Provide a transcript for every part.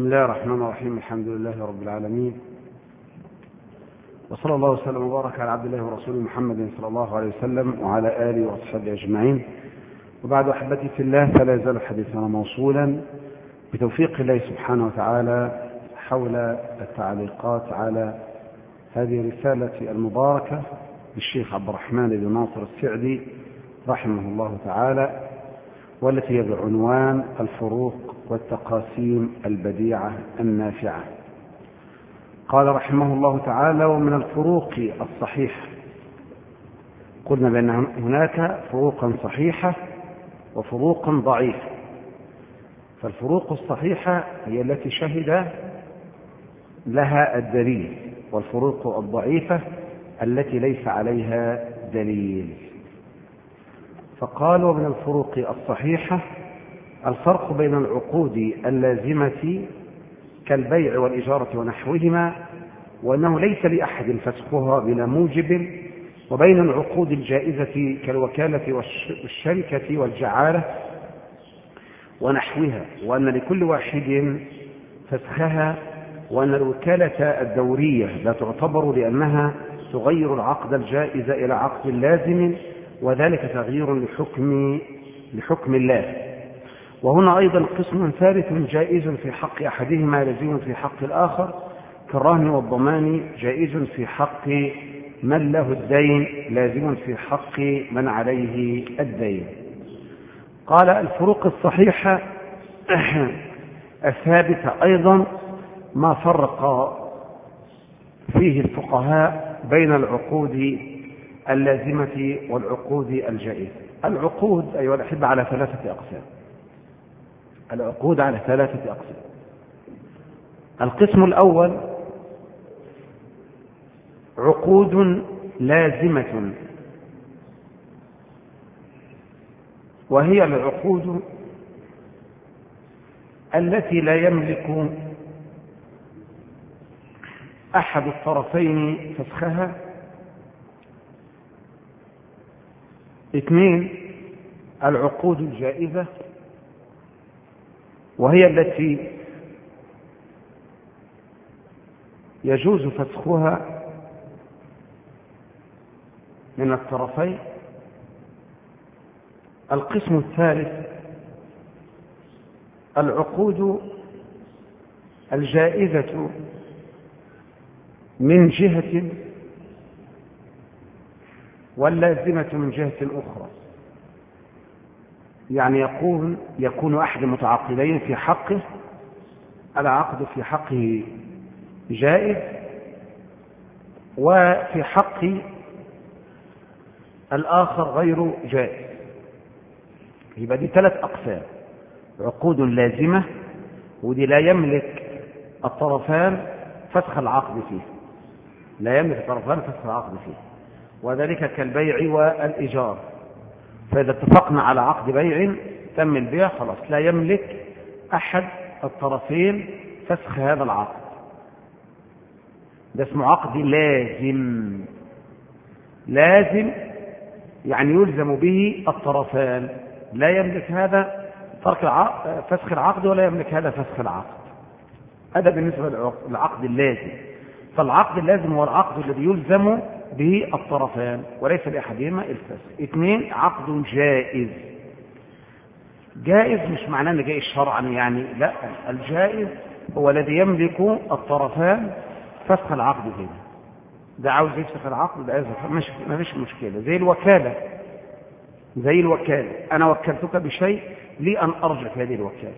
بسم الله الرحمن الرحيم. الحمد لله رب العالمين، وصلى الله وسلم وبارك على عبد الله ورسوله محمد صلى الله عليه وسلم وعلى آله وأصحابه أجمعين. وبعد، أحبتي في الله، فلا يزال حديثنا موصولا بتوفيق الله سبحانه وتعالى حول التعليقات على هذه الرسالة المباركة للشيخ عبد الرحمن بن ناصر السعدي رحمه الله تعالى، والتي هي بعنوان الفروق والتقاسيم البديعة النافعة. قال رحمه الله تعالى: ومن الفروق الصحيحة، قلنا بأن هناك فروقا صحيحة وفروقا ضعيفة. فالفروق الصحيحة هي التي شهد لها الدليل، والفروق الضعيفة التي ليس عليها دليل. فقال: ومن الفروق الصحيحة الفرق بين العقود اللازمة كالبيع والإجارة ونحوهما، وأنه ليس لأحد فسخها بلا موجب، وبين العقود الجائزة كالوكالة والشركة والجعالة ونحوها، وأن لكل واحد فسخها، وأن الوكالة الدورية لا تعتبر لأنها تغير العقد الجائز إلى عقد لازم، وذلك تغيير لحكم الله. وهنا أيضا قسم ثالث جائز في حق أحدهما لازم في حق الآخر، كالرهن والضمان جائز في حق من له الدين لازم في حق من عليه الدين. قال: الفروق الصحيحة الثابتة أيضا ما فرق فيه الفقهاء بين العقود اللازمة والعقود الجائزة. العقود أيها الأحبة على ثلاثة أقسام. العقود على ثلاثة أقسام. القسم الأول عقود لازمة، وهي العقود التي لا يملك أحد الطرفين فسخها. 2 العقود الجائزة، وهي التي يجوز فسخها من الطرفين. القسم الثالث العقود الجائزة من جهة واللازمة من جهة أخرى، يعني يكون أحد المتعاقدين في حقه العقد في حقه جائز، وفي حق الآخر غير جائز. يبقى دي 3 أقسام: عقود لازمة، ودي لا يملك الطرفان فسخ العقد فيه، لا يملك الطرفان فسخ العقد فيه، وذلك كالبيع والإيجار. فإذا اتفقنا على عقد بيع تم البيع، خلاص لا يملك أحد الطرفين فسخ هذا العقد. ده اسمه عقد لازم. لازم يعني يلزم به الطرفان، لا يملك هذا فسخ العقد ولا يملك هذا فسخ العقد. هذا بالنسبة للعقد اللازم. فالعقد اللازم هو العقد الذي يلزم به الطرفان وليس لأحدهما الفسخ. 2 عقد جائز. جائز مش معناه أنه جائز شرعا، يعني لا، الجائز هو الذي يملك الطرفان فسخ العقد فيه. ده عاوز يفسخ العقد، ده ما فيش مشكلة. زي الوكالة، أنا وكلتك بشيء لي أن أرجع في هذه الوكالة.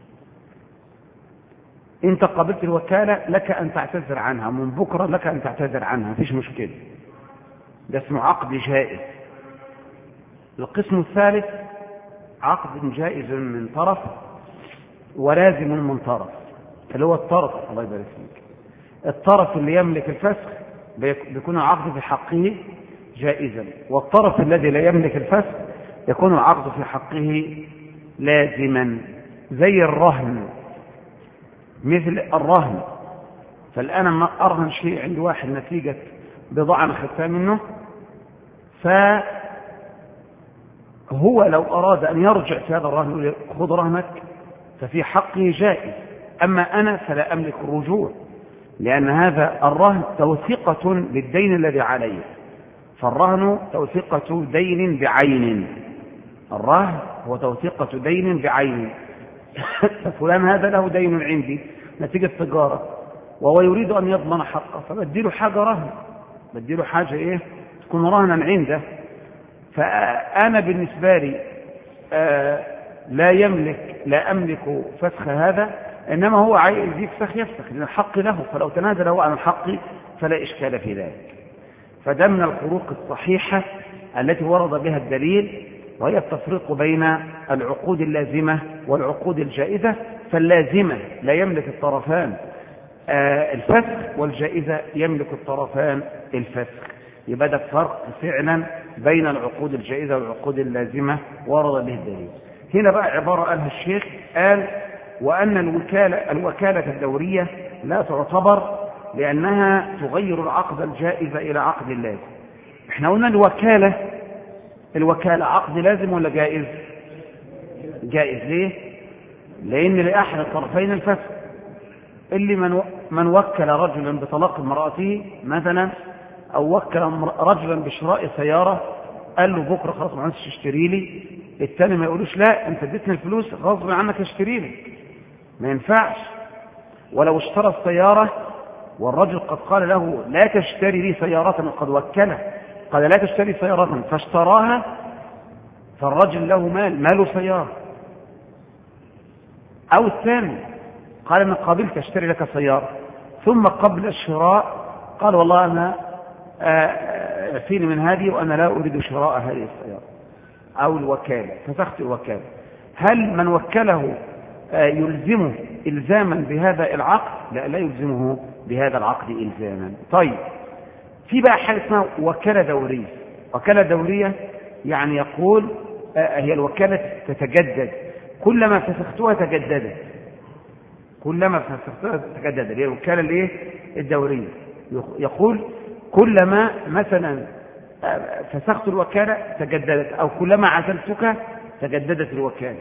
انت قبلت الوكالة، لك أن تعتذر عنها، من بكرة لك أن تعتذر عنها، مفيش مشكلة. ده اسمه عقد جائز. القسم الثالث عقد جائز من طرف ولازم من طرف، اللي هو الطرف، الله يبارك فيك، الطرف اللي يملك الفسخ بيكون العقد في حقه جائزا، والطرف الذي لا يملك الفسخ يكون العقد في حقه لازما. زي الرهن، مثل الرهن. فالآن ما أرهن شيء عند واحد نتيجة بضاعة أنا خدتها منه، فهو لو أراد أن يرجع في هذا الرهن خذ رهنك، ففي حقه جائز أما أنا فلا أملك الرجوع، لأن هذا الرهن توثيقة للدين الذي علي، فالرهن توثيقة دين بعين، الرهن هو توثيقة دين بعين. فلان هذا له دين عندي نتيجة تجارة وهو يريد أن يضمن حقه، فبديله حاجة رهن، بديله حاجة إيه تكون رهنا عنده. فأنا بالنسبة لي لا أملك فسخ هذا، إنما هو عايز يفسخ لأن الحق له، فلو تنازل هو عن الحق فلا إشكال في ذلك. فده من الفروق الصحيحة التي ورد بها الدليل، وهي التفريق بين العقود اللازمة والعقود الجائزة. فاللازمة لا يملك الطرفان الفسخ، والجائزة يملك الطرفان الفسخ. يبقى ده فرق فعلا بين العقود الجائزة والعقود اللازمة ورد به الدليل. هنا بقى عبارة قالها الشيخ، قال وأن الوكالة الدورية لا تعتبر لأنها تغير العقد الجائز إلى عقد لازم. احنا قلنا الوكالة عقد لازم ولا جائز؟ جائز. ليه؟ لأن لأحد الطرفين الفسخ. اللي من وكل رجلا بطلاق امرأته مثلا، أو وكل رجلا بشراء سيارة، قال له بكرة خلاص ما عندش تشتري لي، الثاني ما يقولوش لا انت اديتني الفلوس غصب عنك اشتري لي، ما ينفعش. ولو اشترى السيارة والرجل قد قال له لا تشتري لي سيارة، وقد وكله قال لا تشتري سيارة فاشتراها، فالرجل له مال سيارة. أو الثاني قال أنا قابلت أشتري لك سيارة، ثم قبل الشراء قال والله أنا اعفيني من هذه وأنا لا أريد شراء هذه السيارة، أو الوكالة، فسخت الوكالة. هل من وكله يلزمه إلزاما بهذا العقد؟ لا يلزمه بهذا العقد إلزاما. طيب، في بقى حاجة اسمها وكالة دورية. وكالة دورية يعني يقول هي الوكالة تتجدد، كلما فسختها تجددت، كلما فسختها تجددت. هي الوكالة الايه؟ الدورية. يقول كلما مثلا فسخت الوكالة تجددت، أو كلما عزلتك تجددت الوكالة،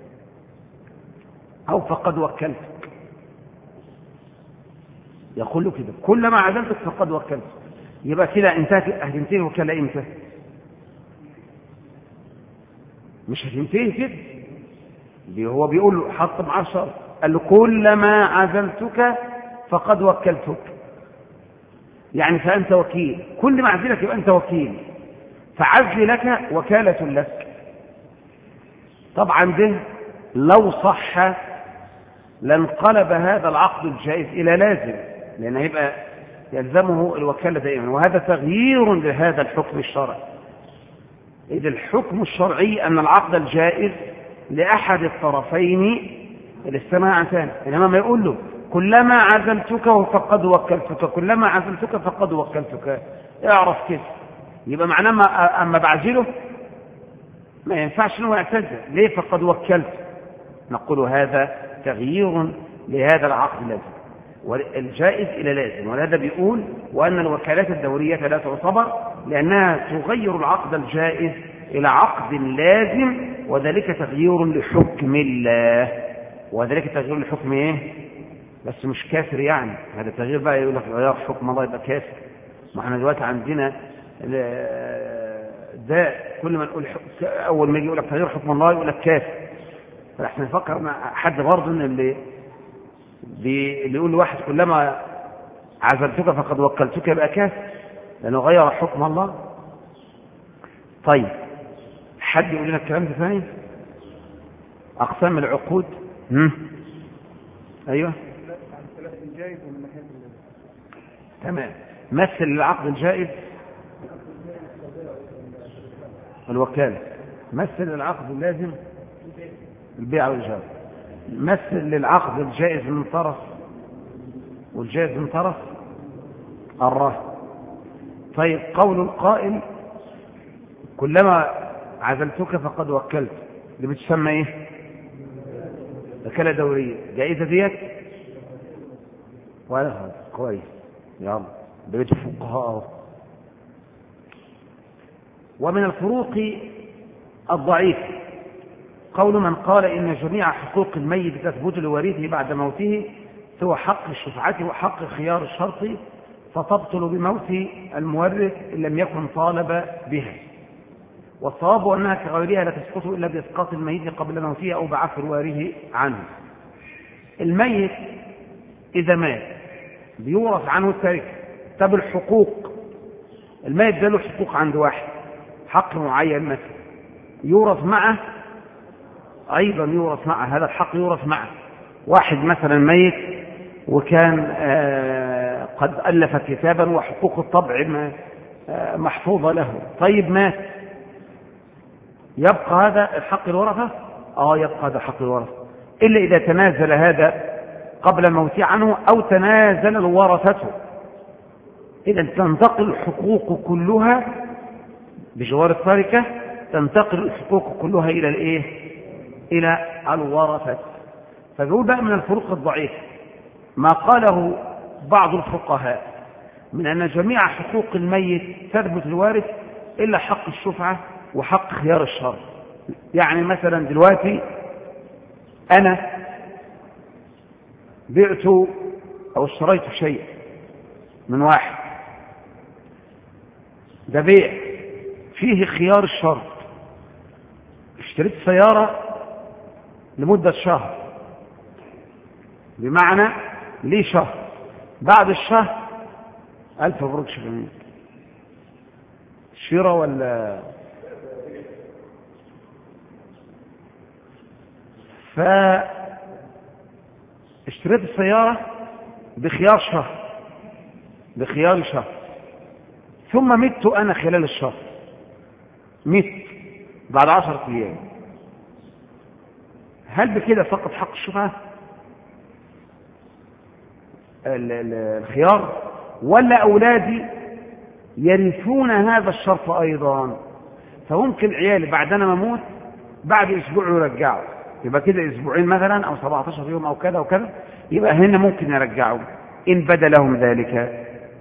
أو فقد وكلتك. يقول له كده كلما عزلتك فقد وكلتك. يبقى كده هتنتهي الوكالة امتى؟ مش هتنتهي كده. هو بيقول له حط معاه شرط، قال له كلما عزلتك فقد وكلتك، يعني فأنت وكيل، كل ما عزلك يبقى أنت وكيل، فعزل لك وكالة لك. طبعا ده لو صح لانقلب هذا العقد الجائز إلى لازم، لأنه يبقى يلزمه الوكالة دائما، وهذا تغيير لهذا الحكم الشرعي. إذ الحكم الشرعي أن العقد الجائز لأحد الطرفين الاستماع عن ثاني، إنما ما يقول له كلما عزلتك فقد وكلتك، كلما عزلتك فقد وكلتك، اعرف كده. يبقى معناه أما بعزله ما ينفعش انه يعتذر ليه فقد وكلت. نقول هذا تغيير لهذا العقد اللازم والجائز إلى لازم. ولهذا بيقول وأن الوكالات الدورية لا تعتبر لأنها تغير العقد الجائز إلى عقد لازم، وذلك تغيير لحكم الله. وذلك تغيير لحكم ايه؟ بس مش كافر يعني، هذا التغيير بقى يقول لك غير حكم الله يبقى كافر. ما احنا دلوقتي عندنا ده كل ما نقول اول ما يجي يقول لك تغيير حكم الله يقول لك كافر. فاحنا نفكر مع حد برضه ان اللي يقول لواحد كلما عزلتك فقد وكلتك يبقى كافر لانه غير حكم الله. طيب، حد يقول لنا الكلام ده ثاني؟ اقسام العقود. ايوه تمام. مثل العقد الجائز الوكالة، مثل العقد اللازم البيع والإجارة، مثل للعقد الجائز من طرف والجائز من طرف الرهن. طيب، قول القائل كلما عزلتك فقد وكلت، اللي بتسمى ايه؟ وكالة دورية. جائزة ديت ولا هذا كويس؟ يلا بيت الفقهاء. ومن الفروق الضعيفة قول من قال إن جميع حقوق الميت تثبت لورثه بعد موته سوى حق الشفعة وحق خيار الشرط، فتبطل بموت المورث إن لم يكن طالب بها. والصواب أنها كغيرها لا تسقط إلا بإسقاط الميت قبل موته أو بعفو الوارث عنه. الميت إذا مات بيورث عنه التركة. طب الحقوق، الميت ده له حقوق عند واحد، حق معين مثلا، يورث معه، أيضا يورث معه، هذا الحق يورث معه. واحد مثلا ميت وكان قد ألف كتابا وحقوق الطبع محفوظة له، طيب مات، يبقى هذا الحق الورثة؟ يبقى هذا حق الورثة، إلا إذا تنازل هذا قبل الموت عنه أو تنازل الورثته. إذا تنتقل الحقوق كلها بجوار التركة، تنتقل الحقوق كلها إلى الإيه؟ إلى الورثة. فبيقول بقى من الفروق الضعيفة ما قاله بعض الفقهاء من أن جميع حقوق الميت تثبت الوارث إلا حق الشفعة وحق خيار الشرط. يعني مثلا دلوقتي أنا بعت أو اشتريت شيء من واحد، ده بيع فيه خيار الشرط. اشتريت سيارة لمدة شهر، بمعنى ليه شهر، بعد الشهر 1000 مبروك شغلين شراء ولا فاشتريت السيارة بخيار شهر، ثم مت أنا خلال الشهر، مت بعد 10 أيام، هل بكده فقط حق الشفعة الخيار، ولا أولادي يرثون هذا الشرط أيضا؟ فممكن عيالي بعد أنا مموت بعد أسبوع يرجعوا، يبقى كده أسبوعين مثلا أو 17 يوم أو كذا وكذا، يبقى هنا ممكن يرجعوا إن بدا لهم ذلك.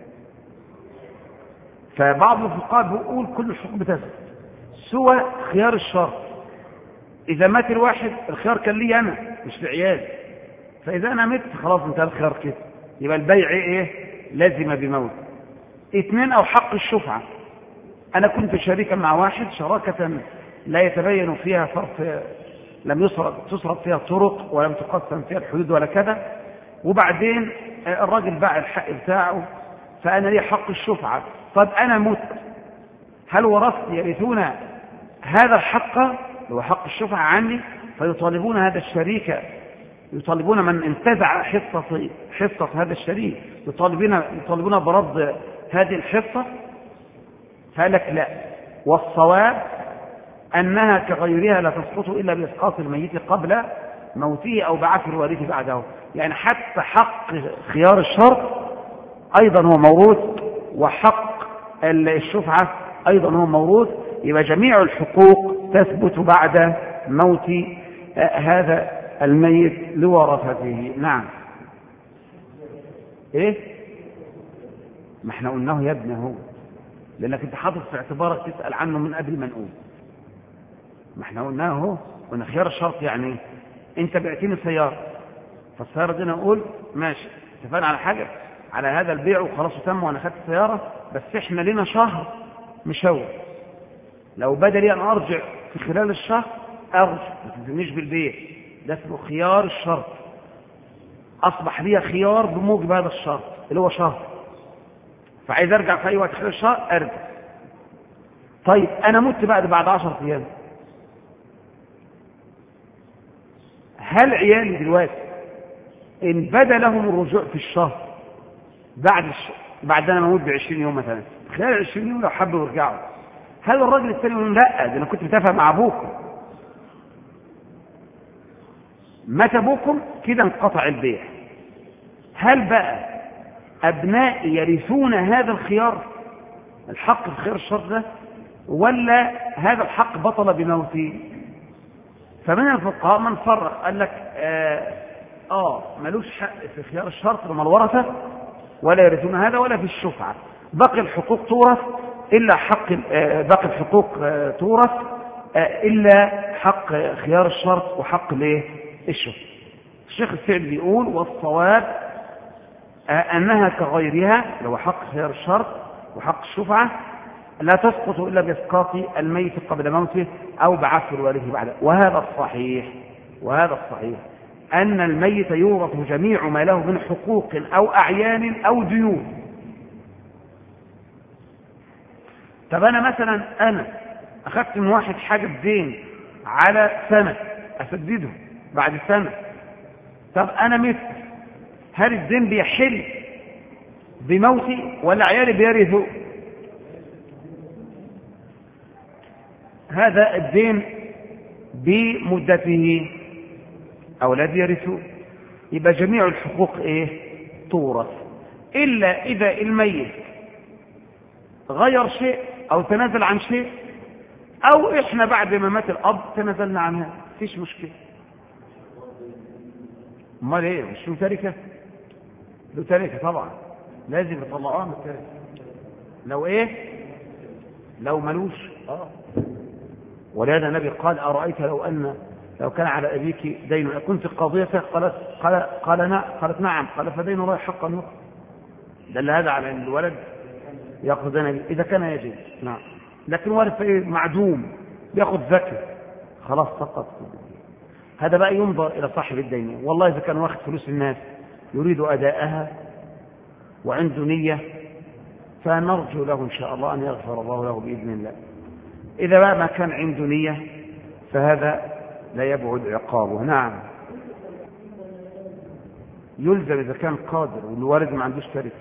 فبعض الفقهاء بيقول كل الحقوق بتثبت سوى خيار الشرط. إذا مات الواحد الخيار كان لي أنا مش لعيالي، فإذا أنا مت خلاص انتهى الخيار كده، يبقى البيع إيه؟ لازم بموت. 2 أو حق الشفعة، أنا كنت شريكا مع واحد شراكة لا يتبين فيها فرق، لم تصرف فيها طرق ولم تقسم فيها الحدود ولا كذا، وبعدين الراجل باع الحق بتاعه فأنا لي حق الشفعة. طب أنا مت، هل ورثتي يرثون هذا الحق هو حق الشفعة عني؟ فيطالبون هذا الشريك، يطالبون من انتزع حصة هذا الشريك، يطالبون برد هذه الحصة. فقالك لا، والصواب أنها كغيرها لا تسقط إلا بإسقاط الميت قبل موته أو بعث الوارث بعده. يعني حتى حق خيار الشرط أيضا هو موروث، وحق الشفعة أيضا هو موروث. يبقى جميع الحقوق تثبت بعد موت هذا الميت لورثته. نعم. ايه؟ ما احنا قلناه يا ابني هو، لانك انت حاطط في اعتبارك تسأل عنه من قبل ما نقول. ما احنا قلناه هو، قلنا خيار الشرط يعني انت بعتني سيارة، فالسيارة دي انا اقول ماشي اتفقنا على حاجة، على هذا البيع وخلاص تم وانا خدت السيارة، بس احنا لنا شهر مشاور، لو بدا لي ان ارجع في خلال الشهر ارجع، ما تلزمنيش بالبيع، ده اسمه خيار الشرط، اصبح لي خيار بموجب هذا الشرط اللي هو شهر، فعايز ارجع في اي وقت خلال الشهر ارجع. طيب انا مت بعد 10 ايام، هل عيالي دلوقتي ان بدا لهم الرجوع في الشهر بعد انا موت ب20 يوم مثلا، خلال 20 يوم لو حبوا يرجعوا، هل الراجل الثاني يقول لا ده انا كنت متفق مع ابوكم، مات ابوكم كده انقطع البيع، هل بقى ابنائي يرثون هذا الخيار، الحق في خيار الشرط ده، ولا هذا الحق بطل بموتي؟ فمن الفقهاء من فرق قال لك ملوش حق في خيار الشرط لما الورثه ولا يرثون هذا، ولا في الشفعة، باقي الحقوق تورث إلا حق باقي الحقوق تورث إلا حق خيار الشرط وحق الشفعة. الشيخ السعدي بيقول والصواب أنها كغيرها لو حق خيار الشرط وحق الشفعة لا تسقط إلا بإسقاط الميت قبل موته أو بعثر الوارث بعده. وهذا الصحيح أن الميت يورث جميع ما له من حقوق أو أعيان أو ديون. طب أنا مثلا أخذت من واحد حاجة بدين على سنة أسدده بعد سنة. طب أنا مت، هل الدين بيحل بموتي ولا عيالي بيرثوا؟ هذا الدين بمدته أولاد يرثوا، يبقى جميع الحقوق تورث، إلا إذا الميت غير شيء أو تنازل عن شيء، أو إحنا بعد ما مات الأب تنازلنا عنها، فيش مشكلة. امال ايه؟ مش له تركه؟ له تركه طبعا، لازم يطلعوها من التركه. لو ملوش ولهذا النبي قال أرأيت لو كان على أبيك دين كنت قاضية؟ قالت نعم. قال فدين الله حقا يقضى. دل هذا على أن الولد يأخذ دين إذا كان يجب. نعم. لكن ولد معدوم بيأخذ زكاة خلاص سقط. هذا بقى ينظر إلى صاحب الدين، والله إذا كان واخد فلوس الناس يريد أداءها وعنده نية فنرجو له إن شاء الله أن يغفر الله له بإذن الله. إذا بقى ما كان عنده نية فهذا لا يبعد عقابه. نعم، يلزم إذا كان قادر والوالد ما عندوش تركة.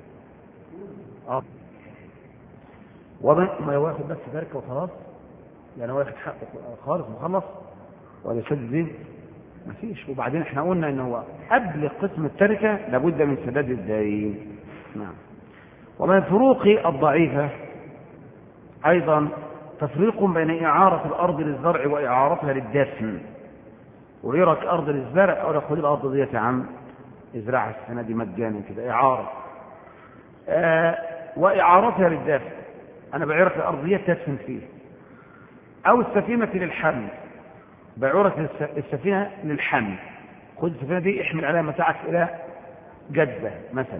ما ياخد بس تركة وخلاص، يعني هو ياخد حقه خالص مخلص ولا يسدد دين؟ ما فيش. وبعدين احنا قلنا ان هو قبل قسم التركة لابد من سداد الدين. نعم. ومن الفروق الضعيفة ايضا تفريق بين إعارة الأرض للزرع وإعارتها للدفن. ويرك أرض للزرع أو خذ الأرض دي يا عم ازرعها السنة دي مجانا كده إعارة. وإعارتها للدفن، أنا بعيرك الأرضية تدفن فيه. أو السفينة للحمل، بعيرك السفينة للحمل، خذ السفينة دي احمل عليها متاعك إلى جدة مثلا.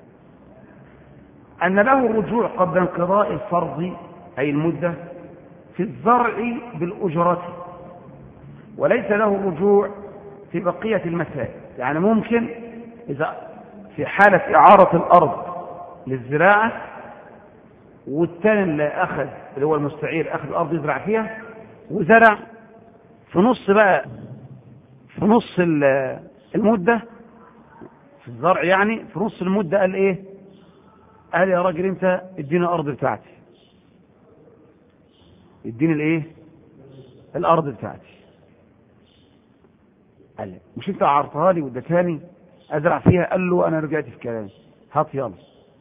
أن له الرجوع قبل انقضاء الفرض أي المدة في الزرع بالأجرة، وليس له الرجوع في بقية المسائل. يعني ممكن إذا في حالة إعارة الأرض للزراعة والتاني اللي أخذ اللي هو المستعير أخذ الأرض يزرع فيها وزرع في نص المدة في الزرع، يعني في نص المدة قال يا راجل انت اديني الأرض بتاعتي، اديني الأرض بتاعتي. قال لي مش انت عرضتها لي واديتهاني ازرع فيها؟ قال له انا رجعت في كلامي، هات يلا.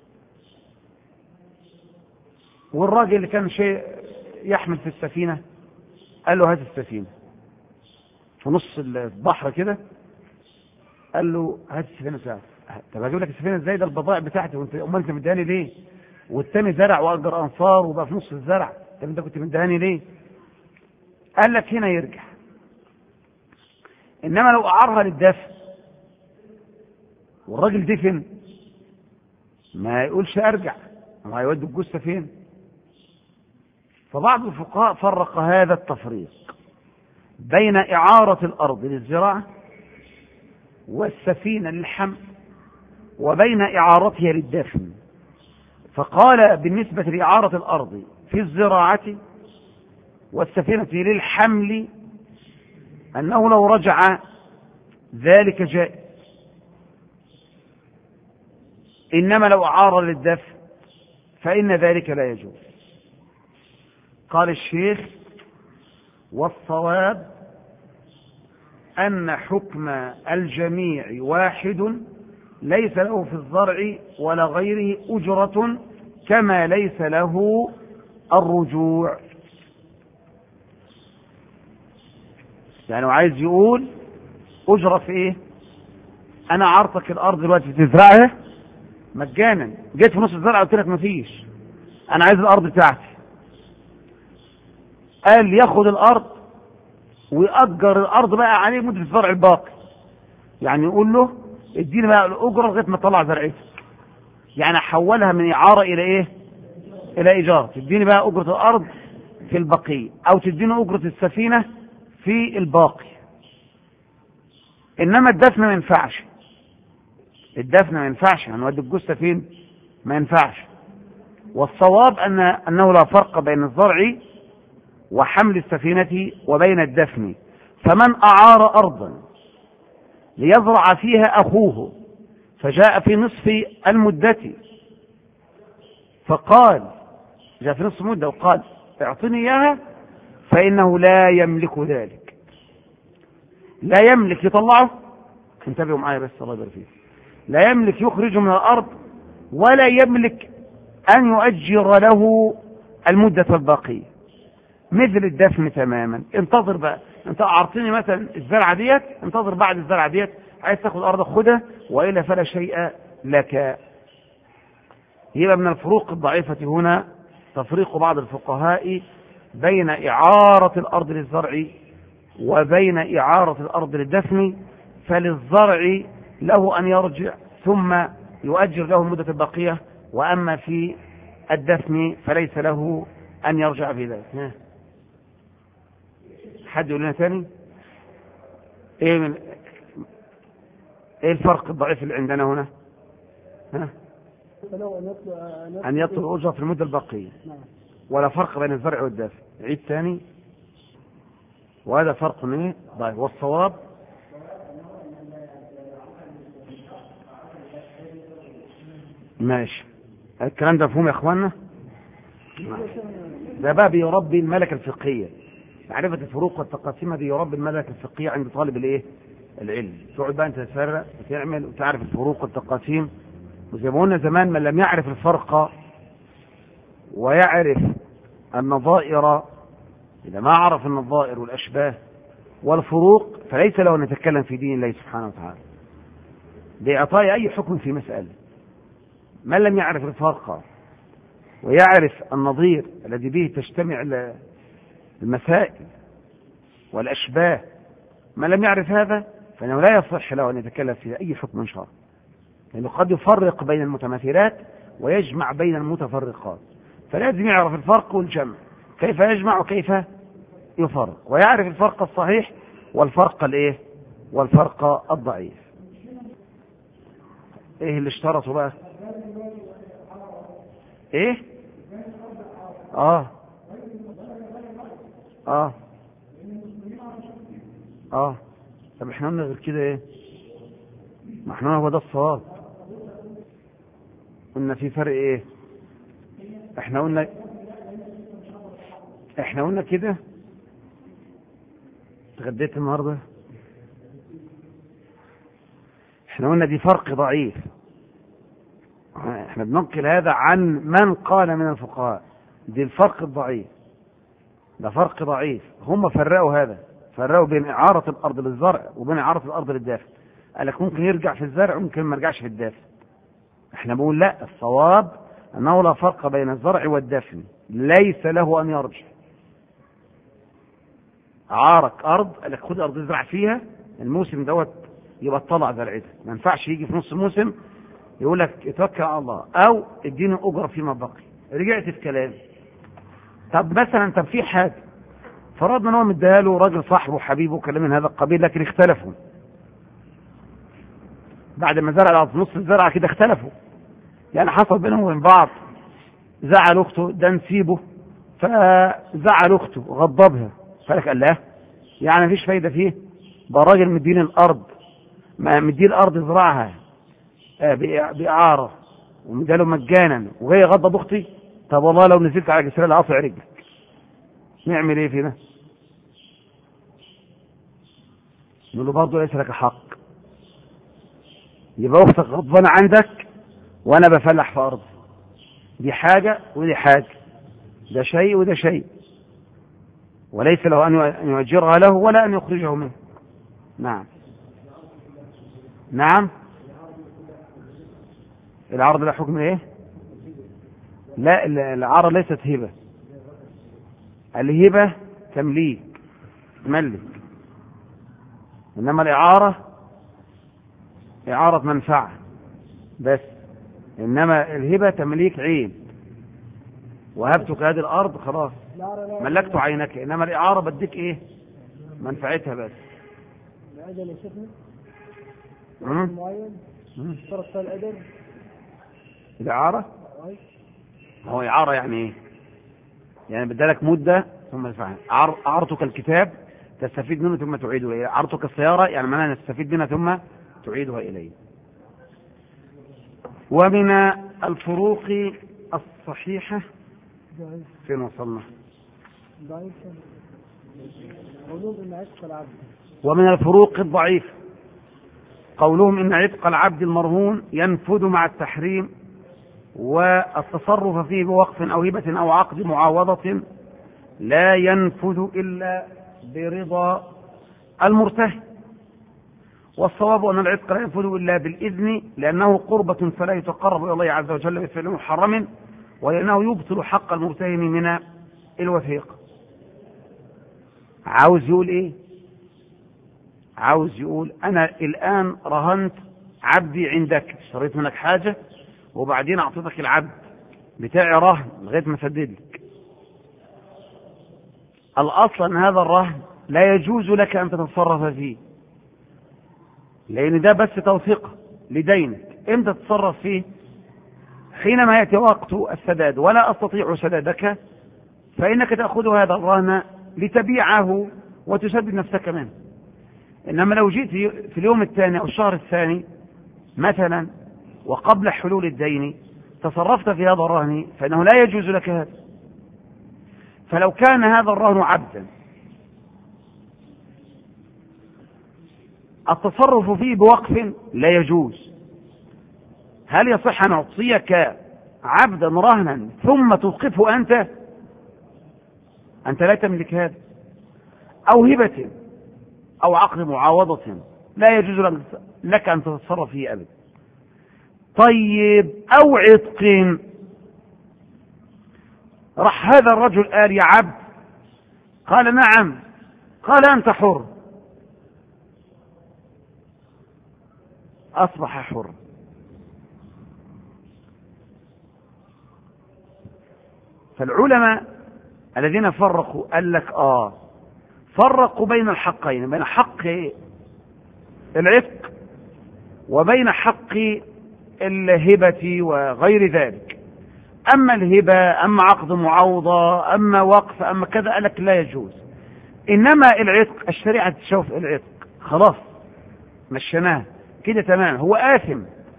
والراجل اللي كان شيء يحمل في السفينة قال له هات السفينة في نص البحر كده، قال له هات السفينة بتاعتي. طب هجيب لك السفينة ازاي؟ ده البضائع بتاعتي، امال انت مديهاني ليه؟ والتاني زرع واجر انصار وبقى في نص الزرع، طب انت كنت مديهاني ليه؟ قال لك هنا يرجع. انما لو اعارها للدفن والراجل دفن ما يقولش ارجع، ما هيودي الجثه فين؟ فبعض الفقهاء فرق هذا التفريق بين إعارة الأرض للزراعة والسفينة للحمل وبين إعارتها للدفن. فقال بالنسبة لإعارة الأرض في الزراعة والسفينة للحمل أنه لو رجع ذلك جائز، إنما لو أعار للدفن فإن ذلك لا يجوز. قال الشيخ والصواب أن حكم الجميع واحد، ليس له في الزرع ولا غيره أجرة كما ليس له الرجوع. يعني عايز يقول أجرة في إيه؟ أنا عرضك الأرض دلوقتي تزرعها مجانا، جيت في نص الزرع قلت لك مفيش، أنا عايز الأرض بتاعتي. قال ياخد الأرض ويأجر الأرض بقى عليه مدة الزرع الباقي، يعني يقول له اديني بقى الأجرة لغاية ما تطلع زرعتك. يعني حولها من إعارة إلى إيه؟ إلى إيجار. تديني بقى أجرة الأرض في البقية، أو تديني أجرة السفينة في الباقي. إنما الدفن ما ينفعش. الدفن ما ينفعش، هنودي الجثة فين؟ ما ينفعش. والصواب أنه لا فرق بين الزرع وحمل السفينة وبين الدفن. فمن أعار أرضا ليزرع فيها أخوه فجاء في نصف المدة فقال، جاء في نصف المدة وقال اعطني إياها، فإنه لا يملك ذلك، لا يملك يطلعه. انتبهوا معايا بس الله يبارك فيك. لا يملك يخرجه من الأرض، ولا يملك أن يؤجر له المدة الباقية، مثل الدفن تماما. انتظر بقى، انت أعرتني مثلا الزرعة ديت، انتظر بعد الزرعة ديت، عايز تاخد أرض خدها، وإلا فلا شيء لك. يبقى من الفروق الضعيفة هنا تفريق بعض الفقهاء بين إعارة الأرض للزرع وبين إعارة الأرض للدفن. فللزرع له أن يرجع ثم يؤجر له المدة الباقية، وأما في الدفن فليس له أن يرجع في ذلك. حد يقول لنا ثاني ايه الفرق الضعيف اللي عندنا هنا؟ أن يطلب أجرة في المدة الباقية، ولا فرق بين الزرع والدفن. عيد ثاني. وهذا فرق من ضعيف. والصواب ماشي. الكلام ده مفهوم يا اخوانا؟ ده بقى بيربي الملكة الفقهية، معرفة الفروق والتقاسيم. دي يربي الملكة الفقهية عند طالب الايه؟ العلم. تقعد بقى انت تفرق وتعمل وتعرف الفروق والتقاسيم. وزي ما قلنا زمان، من لم يعرف الفرق ويعرف النظائر، إذا ما عرف النظائر والأشباه والفروق فليس له أن يتكلم في دين الله سبحانه وتعالى بإعطاء أي حكم في مسألة. من لم يعرف الفرق ويعرف النظير الذي به تجتمع المسائل والأشباه، من لم يعرف هذا فإنه لا يصح له أن يتكلم في أي حكم شرعي، لأنه قد يفرق بين المتماثلات ويجمع بين المتفرقات. فلازم يعرف الفرق والجمع، كيف يجمع وكيف يفرق، ويعرف الفرق الصحيح والفرق الايه؟ والفرق الضعيف. ايه اللي اشترطوا بقى؟ ايه؟ طب احنا قلنا غير كده ايه؟ ما احنا هو ده الصواب. قلنا في فرق ايه؟ احنا قلنا كده. اتغديت النهارده؟ احنا قلنا دي فرق ضعيف. احنا بننقل هذا عن من قال من الفقهاء. دي الفرق الضعيف، ده فرق ضعيف. هم فرقوا هذا، فرقوا بين إعارة الأرض للزرع وبين إعارة الأرض للدافع. قال لك ممكن يرجع في الزرع وممكن ما يرجعش في الدافع. احنا بنقول لا، الصواب أنه لا فرق بين الزرع والدفن، ليس له أن يرجع. عارك أرض، قال لك خد أرض ازرع فيها الموسم دوت، يبقى طلع زرعتها. ما ينفعش يجي في نص الموسم يقول لك اتوكل على الله أو اديني أجرة فيما بقي. رجعت في كلامي. طب مثلا في حاجة فرضنا ان هو مديها له راجل صاحبه وحبيبه وكلام من هذا القبيل، لكن اختلفوا بعد ما زرع نص الزرعه كده، اختلفوا يعني حصل بينهم وبين بعض، زعل اخته ده نسيبه، فزعل اخته غضبها، فلك قال لا يعني مفيش فايده فيه، ده راجل مديني الارض، ما مدي الارض زراعها باعاره ومديله مجانا وجاي غضب اختي. طب والله لو نزلت على جسر العصر رجلك، نعمل ايه فينا؟ نقول له برضه ليس لك حق، يبقى اختك غضبانه عندك وانا بفلح في ارضي. دي حاجه ودي حاجه، ده شيء وده شيء، وليس له ان يؤجرها له ولا ان يخرجه منه. نعم العرض له حكم ايه؟ لا، العرض ليست هبه، الهبه تمليك ملك، انما الاعاره إعارة منفعة بس، إنما الهبة تمليك عين، وهبتك هذه الأرض خلاص ملكت عينك، إنما الإعارة بديك إيه؟ منفعتها بس. الأجل يا شيخنا معين شرط فيها الأجل. الإعارة هو إعارة يعني إيه؟ يعني بدالك مدة ثم تدفعها. أعرتك الكتاب تستفيد منه ثم تعيده إليه. أعرتك السيارة يعني معناها نستفيد منها ثم تعيدها إليه. ومن الفروق الصحيحة فين وصلنا؟ ومن الفروق الضعيفة قولهم إن عتق العبد المرهون ينفذ مع التحريم، والتصرف فيه بوقف أو هبة أو عقد معاوضة لا ينفذ إلا برضا المرتهن. والصواب أن العتق لا ينفذ إلا بالإذن، لأنه قربة فلا يتقرب إلى الله عز وجل بفعل محرم، ولأنه يبطل حق المرتهن من الوثيق. عاوز يقول إيه؟ عاوز يقول أنا الآن رهنت عبدي عندك، اشتريت منك حاجة وبعدين أعطيتك العبد بتاعي رهن لغاية ما سدد لك. الأصل أن هذا الرهن لا يجوز لك أن تتصرف فيه، لأن ده بس توثيق لدينك. إمتى تتصرف فيه؟ حينما يأتي وقت السداد ولا أستطيع سدادك، فإنك تأخذ هذا الرهن لتبيعه وتسدد نفسك منه. إنما لو جئت في اليوم الثاني أو الشهر الثاني مثلا وقبل حلول الدين تصرفت في هذا الرهن فإنه لا يجوز لك هذا. فلو كان هذا الرهن عبدا التصرف فيه بوقف لا يجوز. هل يصح أن أعطيك عبدا رهنا ثم توقفه أنت؟ أنت لا تملك هذا. أو هبة أو عقد معاوضة لا يجوز لك أن تتصرف فيه أبدا. طيب أو عتق، راح هذا الرجل قال يا عبد، قال نعم، قال أنت حر، أصبح حر. فالعلماء الذين فرقوا قال لك فرقوا بين الحقين، بين حق العتق وبين حق الهبة وغير ذلك. أما الهبة، أما عقد معاوضة، أما وقف، أما كذا، قال لك لا يجوز. إنما العتق الشريعة تشوف العتق خلاص مشيناه كده تمام، هو آثم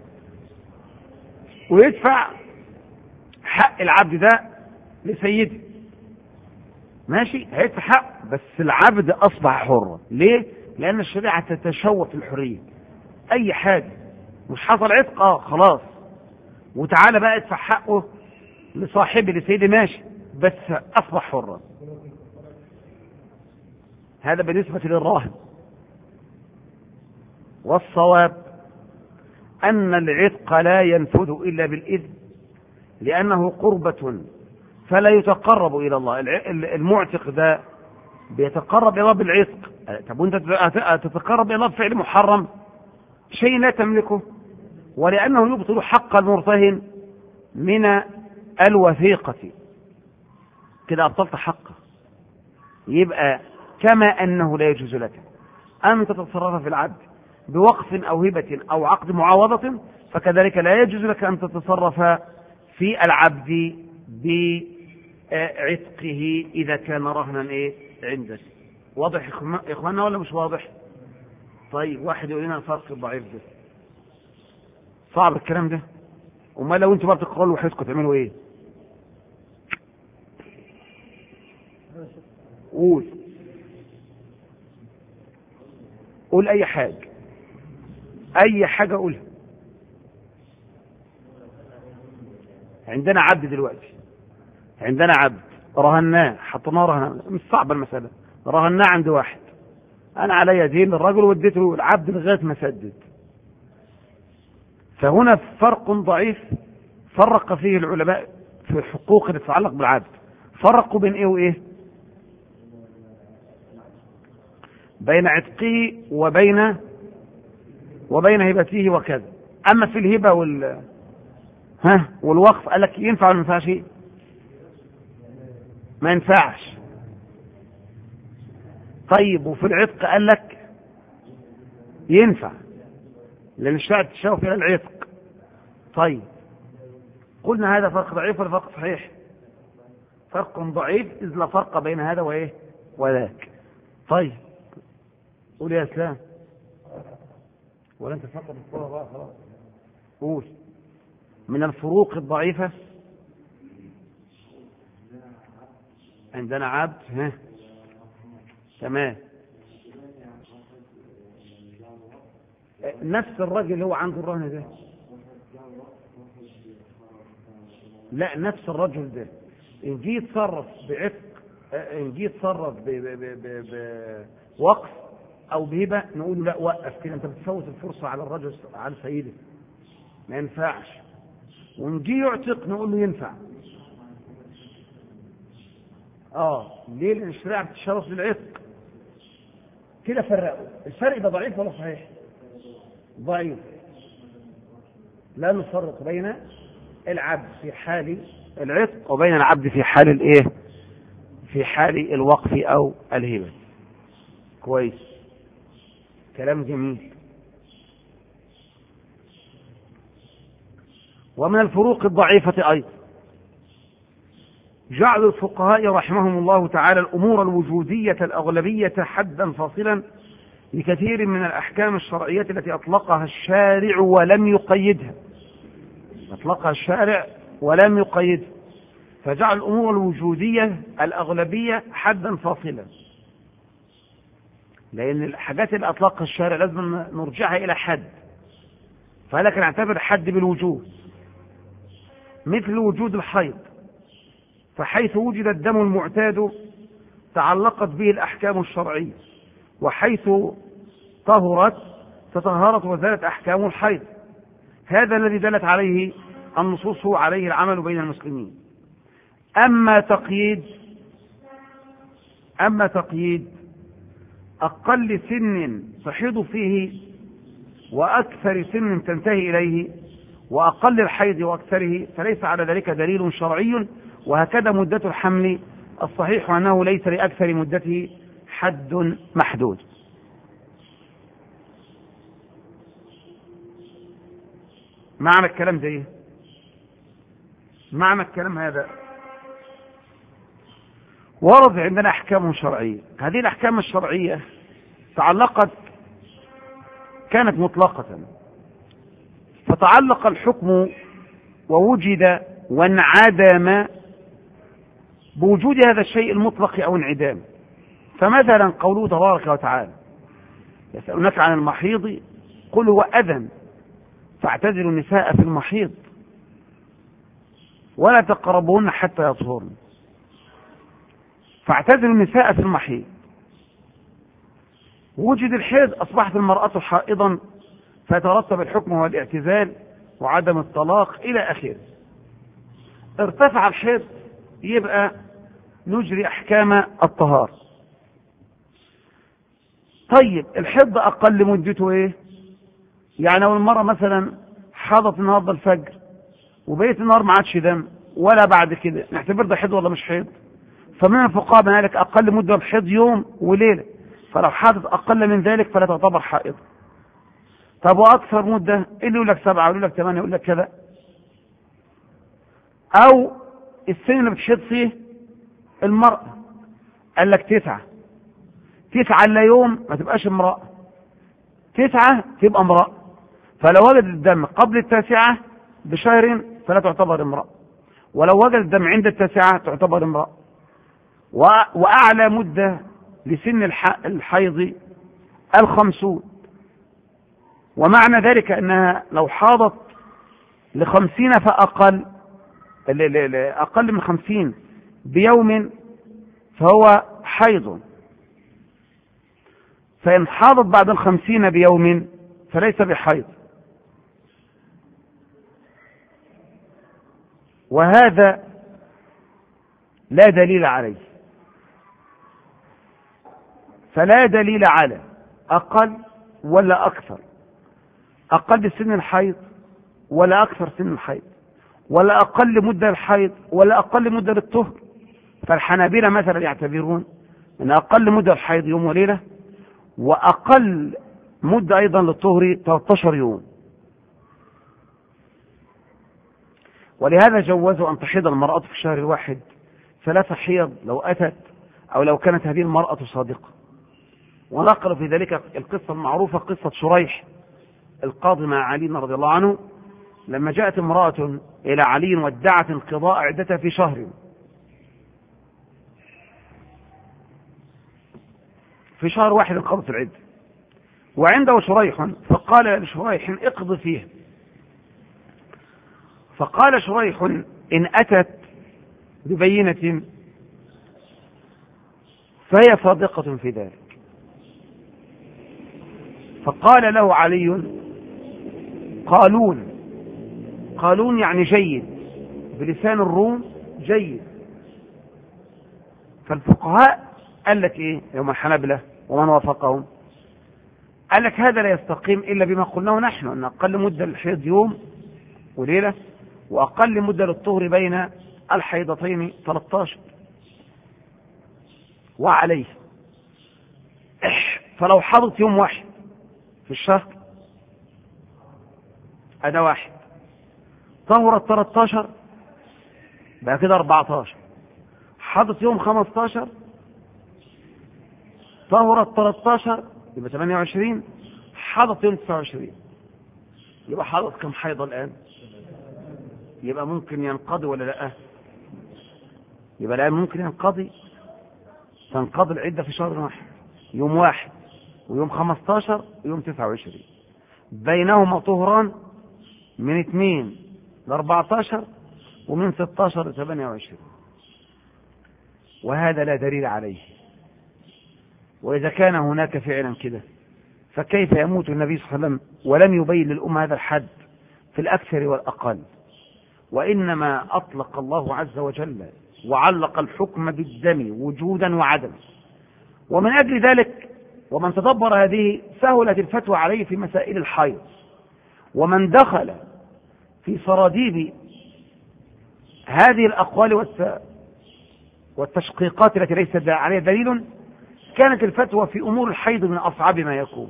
ويدفع حق العبد ده لسيده، ماشي، هيدفع حق، بس العبد أصبح حرا. ليه؟ لأن الشريعة تتشوف الحرية. أي حاجة مش حصل عتق خلاص، وتعالى بقى ادفع حقه لصاحبه لسيده، ماشي، بس أصبح حرا. هذا بالنسبة للراهن. والصواب أن العتق لا ينفذ إلا بالإذن، لأنه قربة فلا يتقرب إلى الله. المعتق ده بيتقرب إلى الله بالعتق. طب وانت تتقرب إلى الله بفعل محرم، شيء لا تملكه، ولأنه يبطل حق المرتهن من الوثيقة، كده أبطلت حقه. يبقى كما أنه لا يجوز لك أن تتصرف في العبد بوقف أو هبة أو عقد معاوضة، فكذلك لا يجوز لك أن تتصرف في العبد بعتقه إذا كان رهنا عندك. واضح يا إخواننا ولا مش واضح؟ طيب واحد يقول لنا الفرق الضعيف ده صعب الكلام ده، وما لو انتوا بقى بتقرأوا وحيدكم تعملوا ايه؟ قول اي حاجة، اي حاجة قولها. عندنا عبد دلوقتي، عندنا عبد رهناه، حطيناه رهناه، مش صعبة المسألة، رهناه عند واحد، انا علي دين للرجل واديته العبد لغاية ما سدد. فهنا فرق ضعيف فرق فيه العلماء في الحقوق اللي تتعلق بالعبد. فرقوا بين ايه وايه؟ بين عتقه وبين وبين هبته وكذا. أما في الهبة والوقف قال لك ينفع ولا ما ينفعش؟ ما ينفعش. طيب وفي العتق قال لك ينفع، لأن الشرع تشوف إلى العتق. طيب قلنا هذا فرق ضعيف ولا فرق صحيح؟ فرق ضعيف إذ لا فرق بين هذا وإيه وذاك. طيب قول يا اسلام، ولا انت فقط الصورة بقى خلاص؟ قول. من الفروق الضعيفة عندنا عبد. تمام. نفس الرجل اللي هو عنده الرهن ده، لا نفس الرجل ده ان جه يتصرف بعتق، ان جه يتصرف بوقف او بهبه، نقول له لا وقف كده، انت بتفوت الفرصه على الرجل على سيده، ما ينفعش. وان جه يعتق نقول له ينفع. ليه؟ لان الشريعه بتشرف للعتق. كده فرقوا. الفرق ده ضعيف ولا صحيح؟ ضعيف. لا نفرق بين العبد في حال العتق وبين العبد في حال الايه؟ في حال الوقف او الهبه. كويس، كلام جميل. ومن الفروق الضعيفة أيضا جعل الفقهاء رحمهم الله تعالى الأمور الوجودية الأغلبية حدا فاصلا لكثير من الأحكام الشرعية التي أطلقها الشارع ولم يقيدها. أطلقها الشارع ولم يقيدها، فجعل الأمور الوجودية الأغلبية حدا فاصلا، لأن الحاجات اللي أطلقها الشارع لازم نرجعها إلى حد، فلكن نعتبر حد بالوجود، مثل وجود الحيض، فحيث وجد الدم المعتاد تعلقت به الأحكام الشرعية، وحيث طهرت تطهرت وزالت أحكام الحيض. هذا الذي دلت عليه النصوص عليه العمل بين المسلمين. أما تقييد أقل سن تحيض فيه وأكثر سن تنتهي إليه وأقل الحيض وأكثره، فليس على ذلك دليل شرعي. وهكذا مدة الحمل، الصحيح أنه ليس لأكثر مدته حد محدود. معنى الكلام ده ايه؟ معنى الكلام هذا ورد عندنا أحكام شرعية. هذه الأحكام الشرعية كانت مطلقة، فتعلق الحكم ووجد وانعدم بوجود هذا الشيء المطلق أو انعدام. فمثلا قوله تبارك وتعالى: يسألونك عن المحيض قل هو أذى فاعتزلوا النساء في المحيض ولا تقربوهن حتى يطهرن. فاعتزلوا النساء في المحيض، وجد الحيض، أصبحت المرأة حائضا، فيترتب الحكم هو الاعتزال وعدم الطلاق إلى آخره. ارتفع الحيض، يبقى نجري أحكام الطهارة. طيب الحيض أقل مدته إيه؟ يعني لو المرأة مثلا حاضت النهارده الفجر وبقيت النهار ما عادش دم ولا بعد كده، نعتبر ده حيض ولا مش حيض؟ فمن الفقهاء من قال أقل مدة الحيض يوم وليلة، فلو حاضت أقل من ذلك فلا تعتبر حائض. طب وأكثر مدة؟ اللي يقول لك 7 يقول لك 8 يقول لك كذا. أو السن اللي بتحيض فيه المرأة قال لك 9 إلا يوم ما تبقاش امرأة، 9 تبقى امرأة. فلو وجد الدم قبل 9 بشهر فلا تعتبر امرأة، ولو وجد الدم عند 9 تعتبر امرأة. وأعلى مدة لسن الحيض 50. ومعنى ذلك أنها لو حاضت 50 فأقل، أقل من 50 بيوم فهو حيض، فإن حاضت بعد 50 بيوم فليس بحيض. وهذا لا دليل عليه، فلا دليل على أقل ولا أكثر، أقل سن الحيض ولا أكثر سن الحيض، ولا أقل مدة الحيض ولا أقل مدة للطهر. فالحنابلة مثلا يعتبرون أن أقل مدة الحيض يوم وليلة، وأقل مدة أيضا للطهر 13 يوم. ولهذا جوزوا أن تحيض المرأة في الشهر الواحد 3 حيض لو أتت، أو لو كانت هذه المرأة صادقة. ونقل في ذلك القصة المعروفة، قصة شريح القاضي مع علي رضي الله عنه، لما جاءت امرأة إلى علي وادعت انقضاء عدتها في شهر، في شهر واحد انقضت العدة، وعنده شريح، فقال لشريح اقض فيه. فقال شريح إن أتت ببينة فهي صادقة في ذلك. فقال له علي قالون يعني جيد، بلسان الروم جيد. فالفقهاء قال لك ايه يوم الحنابلة ومن وافقهم، قال لك هذا لا يستقيم إلا بما قلناه نحن، أن أقل مدة للحيض يوم وليلة، وأقل مدة للطهر بين الحيضتين 13. وعليه فلو حضت يوم واحد في الشهر أدا واحد، طهرت 13 بقى كده 14، حضت يوم 15 طهرت 13 يبقى 28، حضت يوم 29 يبقى حضت كم حيضة الآن؟ يبقى ممكن ينقضي ولا لا؟ يبقى الآن ممكن ينقضي، تنقضي العدة في شهر واحد، يوم واحد ويوم 15 ويوم 29، بينهما طهران من 2 ل14 ومن 16 ل 28. وهذا لا دليل عليه. وإذا كان هناك فعلا كده، فكيف يموت النبي صلى الله عليه وسلم ولم يبين للأمة هذا الحد في الأكثر والأقل؟ وإنما أطلق الله عز وجل وعلق الحكم بالدم وجودا وعدما. ومن أجل ذلك ومن تدبر هذه سهلت الفتوى عليه في مسائل الحيض. ومن دخل في صراديب هذه الأقوال والتشقيقات التي ليس عليها دليل، كانت الفتوى في أمور الحيض من أصعب ما يكون.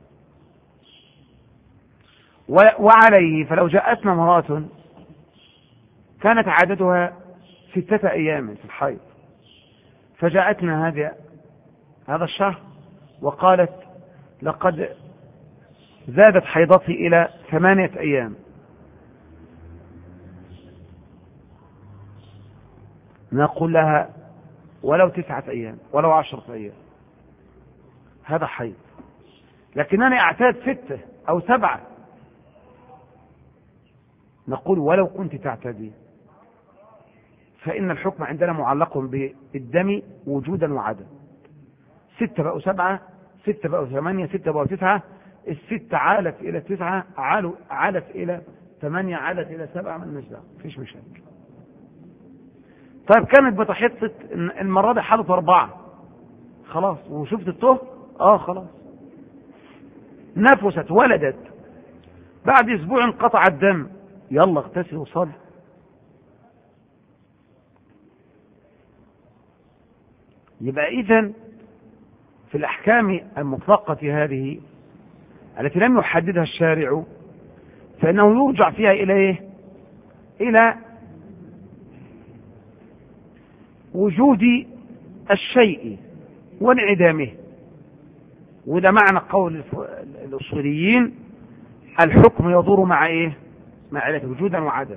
وعليه فلو جاءتنا امرأة كانت عادتها 6 أيام في الحيض، فجاءتنا هذا الشهر وقالت لقد زادت حيضتي إلى 8 أيام، نقول لها ولو 9 أيام ولو 10 أيام، هذا حيض. لكنني أعتاد 6 أو 7، نقول ولو كنت تعتدي، فإن الحكم عندنا معلق بالدم وجودا وعدم. 6 بقوا 7، 6 بقوا 8، 6 بقوا 9، 6 عالت إلى 9، عالت إلى 8، عالت إلى 7، من نجدة مفيش مشاكل. طيب كانت بتحيط المرة دي حالة 4، خلاص، وشفت الطهر خلاص، نفست ولدت، بعد أسبوع انقطع الدم، يلا اغتسل وصلي. يبقى إذن في الأحكام المطلقة هذه التي لم يحددها الشارع، فإنه يرجع فيها إلى إيه؟ إلى وجود الشيء وانعدامه. وده معنى قول الأصوليين الحكم يدور مع إيه؟ مع علته وجودا وعدم.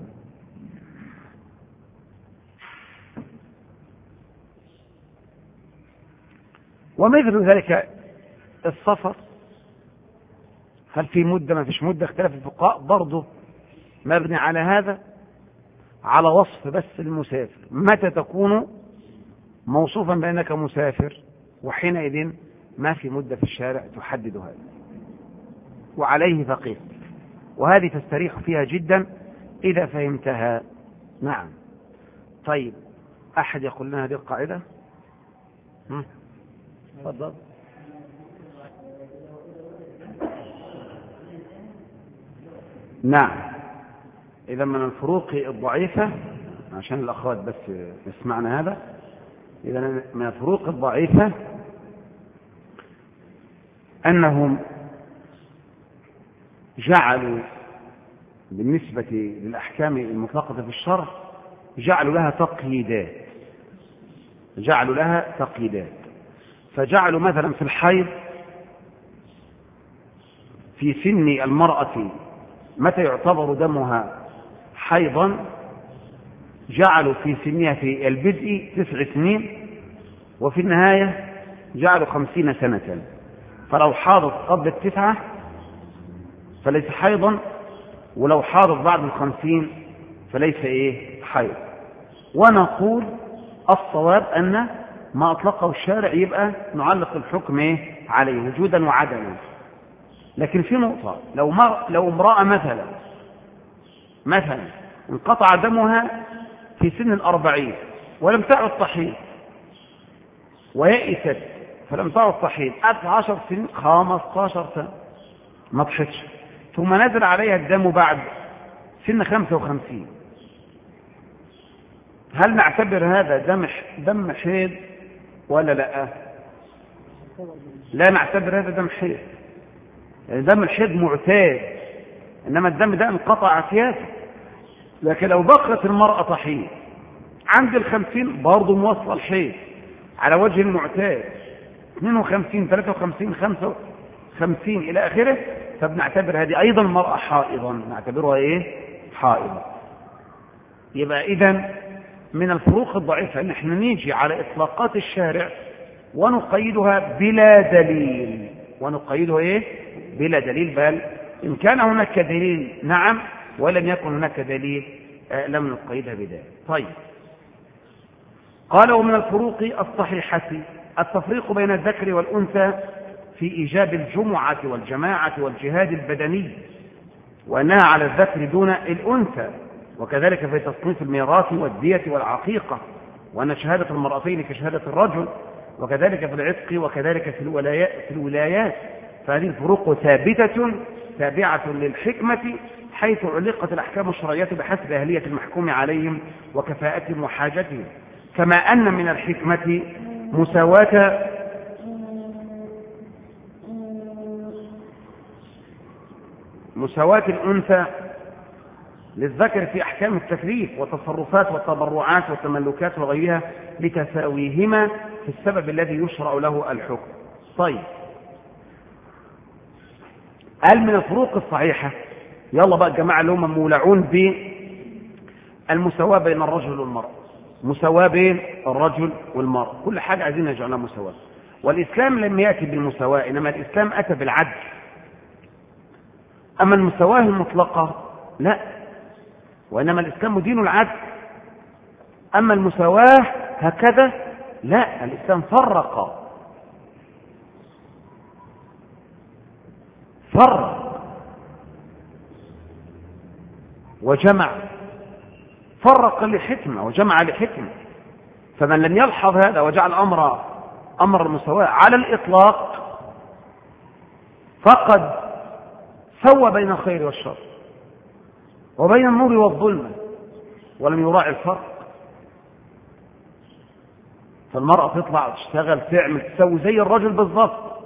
ومثل ذلك السفر، هل في مدة ما فيش مدة؟ اختلاف الفقهاء برضه مبني على هذا، على وصف بس المسافر، متى تكون موصوفا بأنك مسافر، وحينئذ ما في مدة في الشارع تحدد هذا. وعليه فقيه، وهذه تستريح فيها جدا إذا فهمتها. نعم. طيب أحد يقول لنا هذه القاعدة؟ تفضل. نعم. إذا من الفروق الضعيفة، عشان الأخوات بس يسمعنا هذا، إذا من الفروق الضعيفة أنهم جعلوا بالنسبة للأحكام المطلقة في الشرع جعلوا لها تقييدات، فجعلوا مثلا في الحيض في سن المرأة متى يعتبر دمها حيضا، جعلوا في سنها في البدء 9 سنين، وفي النهاية جعلوا 50 سنة. فلو حاضت قبل 9 فليس حيضا، ولو حاضت بعد 50 فليس حيض. ونقول الصواب أن ما أطلقه الشارع يبقى نعلق الحكم عليه وجودا وعدما. لكن في نقطة، لو امرأة مثلا انقطع دمها في سن 40 ولم تعد تحيض، ويئست فلم تعد تحيض 10 سنين 15 سنة ما تحيضش، ثم نزل عليها الدم بعد سن 55، هل نعتبر هذا دم حيض ولا لا؟ لا نعتبر هذا دم حيض، يعني دم الحيض معتاد، إنما الدم ده انقطع سياسة. لكن لو بقت المرأة تحيض عند 50 برضه موصل الحيض على وجه المعتاد 52 53 55 إلى آخره، فبنعتبر هذه أيضا المرأة حائضا، نعتبرها حائضا. يبقى إذن من الفروق الضعيفة أن احنا نيجي على إطلاقات الشارع ونقيدها بلا دليل، بلا دليل، بل إن كان هناك دليل نعم، ولم يكن هناك دليل لم نقيدها بذلك. طيب، قال ومن الفروق الصحيحة التفريق بين الذكر والأنثى في إيجاب الجمعة والجماعة والجهاد البدني، وأنها على الذكر دون الأنثى، وكذلك في تصنيف الميراث والدية والعقيقة، وأن شهادة المرأتين كشهادة الرجل، وكذلك في العتق، وكذلك في الولايات. فهذه الفروق ثابتة تابعة للحكمة، حيث علقت الأحكام الشرعية بحسب أهلية المحكوم عليهم وكفاءتهم وحاجتهم، كما أن من الحكمة مساواة الأنثى للذكر في أحكام التكليف والتصرفات والتبرعات والتملكات وغيرها لتساويهما في السبب الذي يشرع له الحكم. طيب، هل من الفروق الصحيحة؟ يلا بقى الجماعة اللي هم مولعون بالمساواة بين الرجل والمرأة، مساواة بين الرجل والمرأة، كل حاجة عايزين نجعلها مساواة. والإسلام لم يأتي بالمساواة، إنما الإسلام أتى بالعدل. أما المساواة المطلقة لا، وإنما الإسلام دين العدل. أما المساواة هكذا لا، الإسلام فرق وجمع، فرق لحكمة وجمع لحكمة. فمن لم يلحظ هذا وجعل أمر المساواة على الإطلاق فقد سوى بين الخير والشر وبين النور والظلمة ولم يراعي الفرق. فالمرأة تطلع تشتغل تعمل تسوي زي الرجل بالضبط،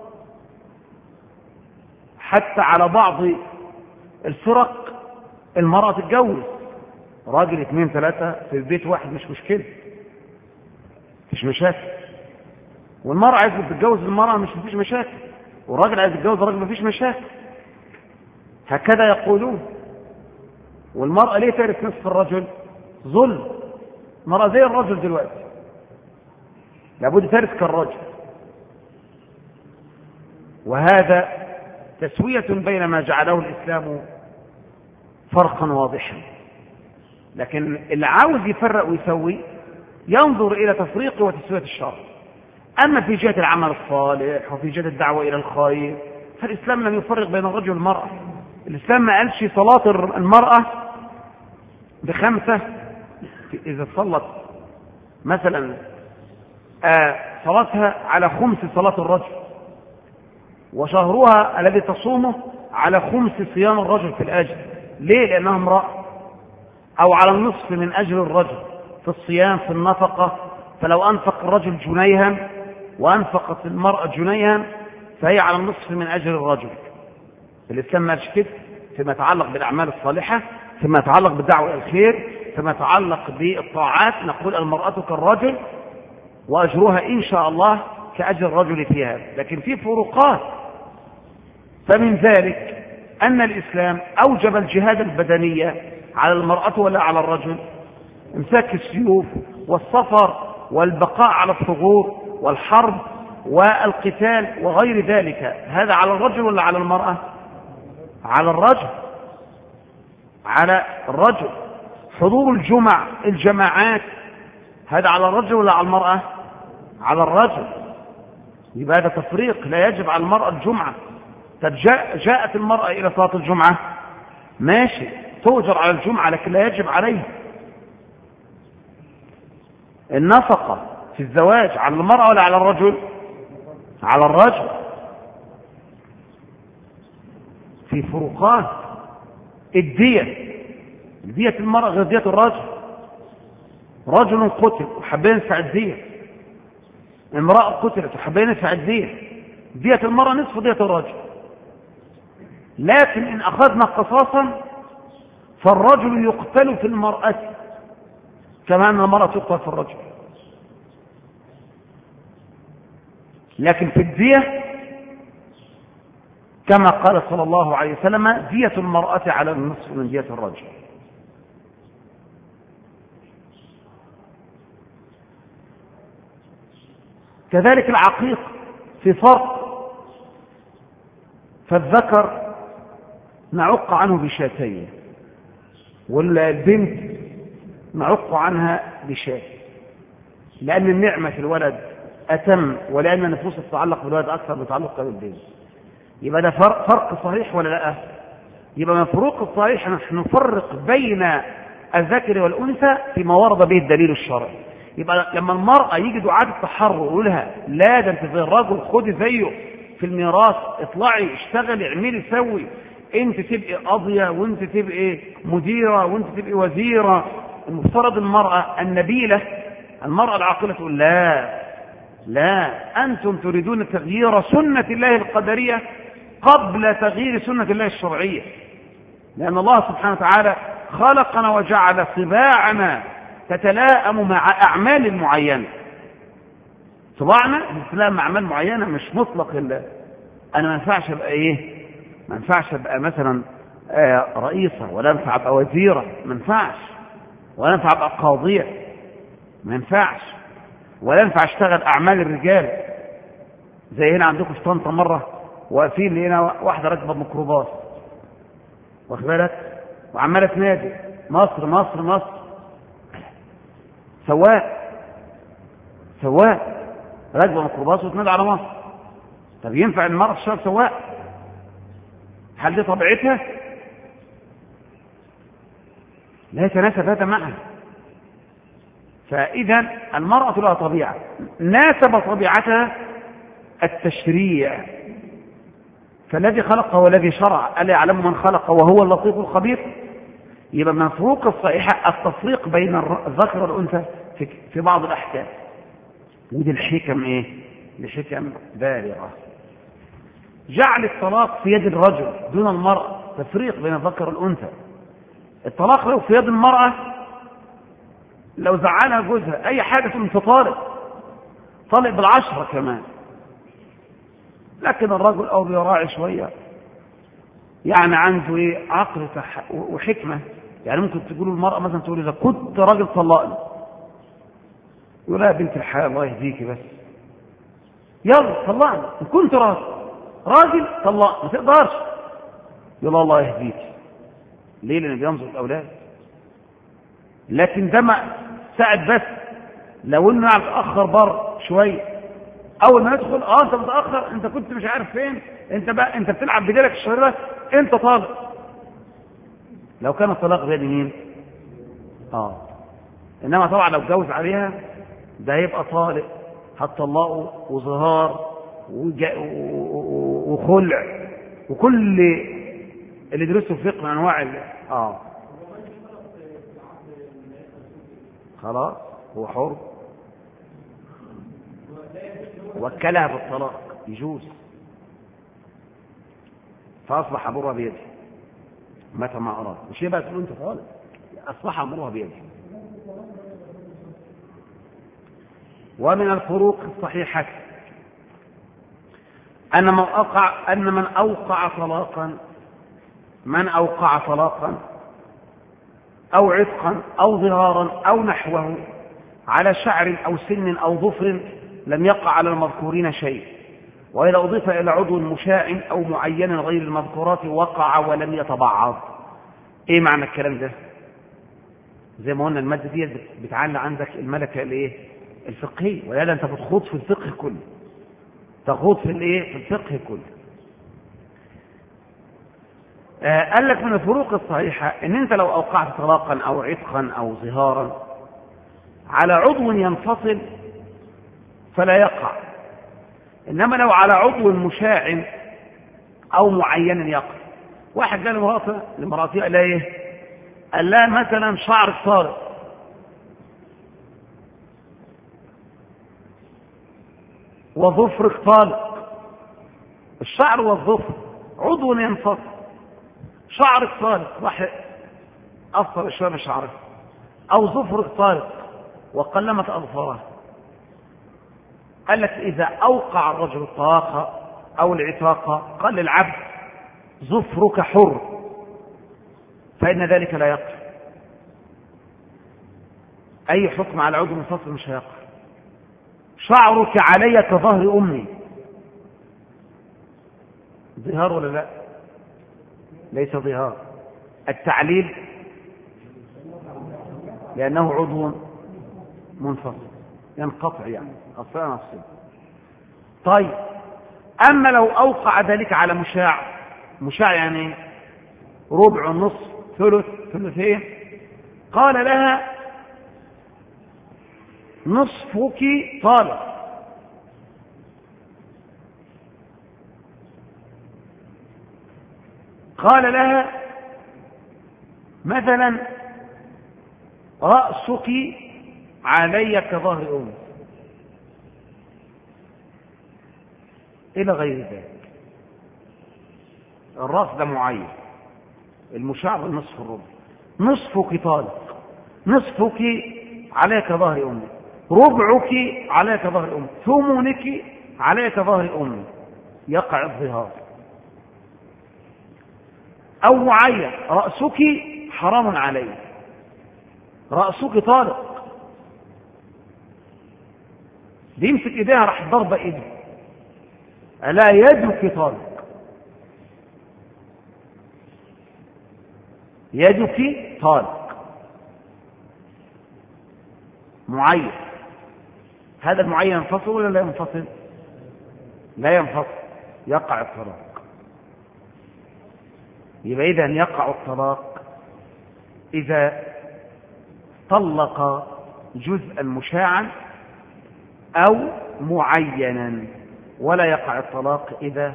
حتى على بعض الفرق المرأة تتجوز راجل 2 3 في البيت واحد، مش مشكلة، مش مشاكل. والمرأة عايزة تتجوز المرأة مفيش مشاكل، والراجل عايز يتجوز الراجل مفيش مشاكل، هكذا يقولون. والمرأة ليه ترث نصف الرجل؟ ظلم. المرأة زي الرجل دلوقتي، لابد ترث كالرجل. وهذا تسوية بين ما جعله الإسلام فرقا واضحا. لكن اللي عاوز يفرق ويسوي ينظر إلى تفريق وتسوية الشرع. أما في جهة العمل الصالح وفي جهة الدعوة إلى الخير فالإسلام لم يفرق بين الرجل والمرأة. الإسلام ما قالش صلاة المرأة ب5، إذا صلت مثلا صلاتها على 5 صلاة الرجل، وشهرها الذي تصومه على 5 صيام الرجل في الأجر. ليه؟ لأنها امرأة. أو على النصف من أجر الرجل في الصيام في النفقة، فلو أنفق الرجل جنيها وأنفقت المرأة جنيها فهي على النصف من أجر الرجل. الإسلام ما قالش كده فيما يتعلق بالأعمال الصالحة، فيما يتعلق بالدعوة إلى الخير، فيما يتعلق بالطاعات نقول المرأة كالرجل وأجرها إن شاء الله كأجر الرجل فيها. لكن في فروقات. فمن ذلك أن الإسلام أوجب الجهاد البدنية على المرأة ولا على الرجل؟ امساك السيوف والسفر والبقاء على الثغور والحرب والقتال وغير ذلك، هذا على الرجل ولا على المرأة؟ على الرجل. على الرجل. حضور الجماعات هذا على الرجل ولا على المرأة؟ على الرجل. يبقى هذا تفريق، لا يجب على المرأة الجمعة. طب جاءت المرأة إلى صلاة الجمعة ماشي، تؤجر على الجمعة لكن لا يجب عليها. النفقة في الزواج على المرأة ولا على الرجل؟ على الرجل. في فروقات. الدية المرأة غير دية الرجل. رجل قتل وحبين ندفع الدية، امرأة قتلت وحبين ندفع الدية. دية المرأة نصف دية الرجل. لكن إن أخذنا قصاصا فالرجل يقتل في المرأة كما أن المرأة تقتل في الرجل. لكن في الدية كما قال صلى الله عليه وسلم دية المرأة على النصف من دية الرجل. كذلك العقيق في فرق، فالذكر نعق عنه بشاتين والبنت نعق عنها بشاة، لأن النعمة في الولد أتم ولأن النفوس تتعلق بالولد أكثر من تعلقها بالبنت. يبقى ده فرق صحيح ولا لا؟ يبقى من فروق الصحيح نحن نفرق بين الذكر والأنثى فيما ورد به الدليل الشرعي. يبقى لما المرأة يجي دعاة التحرر يقول لها لا ده انت زي الرجل، خدي زيه في الميراث، اطلعي اشتغلي اعملي سوي، انت تبقي قاضية وانت تبقي مديرة وانت تبقي وزيرة. المفترض المرأة النبيلة المرأة العاقلة تقول لا أنتم تريدون تغيير سنة الله القدرية قبل تغيير سنة الله الشرعية، لأن الله سبحانه وتعالى خلقنا وجعل طباعنا تتلائم مع أعمال معينة. طباعنا تتلائم مع أعمال معينة، مش مطلق أنا ما ينفعش أبقى ما ينفعش أبقى مثلا رئيسة، ولا ينفع أبقى وزيرة، ما ينفعش، ولا ينفع أبقى قاضية، ما ينفعش، ولا ينفع أشتغل أعمال الرجال. زي هنا عندكم في طنطا مرة واقفين لقينا واحدة راكبة ميكروباص واخد بالك وعمالة تنادي مصر مصر مصر، سواق راكبة ميكروباص وتنادي على مصر. طب ينفع المرأة تشتغل سواق؟ هل دي طبيعتها؟ لا يتناسب هذا معها. فإذا المرأة لها طبيعة ناسب طبيعتها التشريع، فالذي خلق هو الذي شرع، ألا يعلم من خلق وهو اللطيف الخبير. يبقى من فروق الصحيحة التفريق بين الذكر والأنثى في بعض الأحكام، ودي الحكم الحكم بالغة. جعل الطلاق في يد الرجل دون المرأة، تفريق بين الذكر والأنثى. الطلاق لو في يد المرأة لو زعلها جوزها أي حاجة تطالق بالعشرة كمان. لكن الرجل أو بيراعي شوية، يعني عنده عقل وحكمة. يعني ممكن تقول المرأة مثلا تقول إذا كنت راجل طلقني، يقول يا بنت الحياة الله يهديكي بس يلا طلقني، إن كنت راجل طلقني، ما تقدرش، يلا الله يهديكي. ليه؟ لأنه بينظر الأولاد. لكن ده ما ساعد بس لو انه اتاخر بره شويه، اول ما يدخل انت متاخر، انت كنت مش عارف فين، انت بتلعب بديلك الشهر، انت طالق. لو كان الطلاق بيد مين؟ انما طبعا لو اتجوز عليها ده هيبقى طالق، هتطلقه وظهار وخلع وكل اللي درسوا الفقه من أنواع خلاص هو حر، وكلها بالطلاق يجوز، فأصبح أمرها بيده متى ما أراد، مش يبقى تقول أنت خالص، أصبح أمرها بيده. ومن الفروق الصحيحة أن من أوقع طلاقا أو عتقا أو ظهارا أو نحوه على شعر أو سن أو ظفر لم يقع على المذكورين شيء، وإذا أضيف إلى عضو مشاع أو معين غير المذكورات وقع ولم يتبعض. إيه معنى الكلام ده؟ زي ما قلنا المادة دي بتعلى عندك الملكة الفقهية، ولهذا أنت بتخوض في الفقه كله، تخوض في الفقه كله. قال لك من الفروق الصحيحة ان انت لو اوقعت طلاقا او عتقا او ظهارا على عضو ينفصل فلا يقع، انما لو على عضو مشاع او معين يقع. واحد قال لمراته قال ايه؟ قال لها مثلا شعر طارق، وظفرك طالق. الشعر والظفر عضو ينفصل، شعرك طارق راح أفضل الشباب شعرك، أو ظفرك طارق وقلمت أظفاره. قال لك إذا أوقع الرجل الطلاق أو العتاق قال للعبد ظفرك حر، فإن ذلك لا يقع. أي حكم على عضو منفصل مش هيقع. شعرك علي كظهر أمي، ظهار ولا لا؟ ليس ظهار. التعليل لأنه عضو منفصل ينقطع، يعني أصلا نفسه. طيب أما لو أوقع ذلك على مشاع يعني ربع، نصف، ثلث، ثلثين، قال لها نصفك طالق. قال لها مثلا رأسك علي كظهر أمي إلى غير ذلك. الرأس ده معين، المشاع نصف الربع. نصفك طالق، نصفك علي كظهر أمي، ربعك علي كظهر أمي، ثمنك علي كظهر أمي، يقع الظهار. أو معين رأسك حرام علي، رأسك طالق، بيمسك إيديها راح ضرب إيدي، ألا يدك طالق، يدك طالق معين. هذا المعين ينفصل ولا لا ينفصل؟ لا ينفصل، يقع الطلاق. يبقى إذا يقع الطلاق إذا طلق جزءا مشاعا أو معينا، ولا يقع الطلاق إذا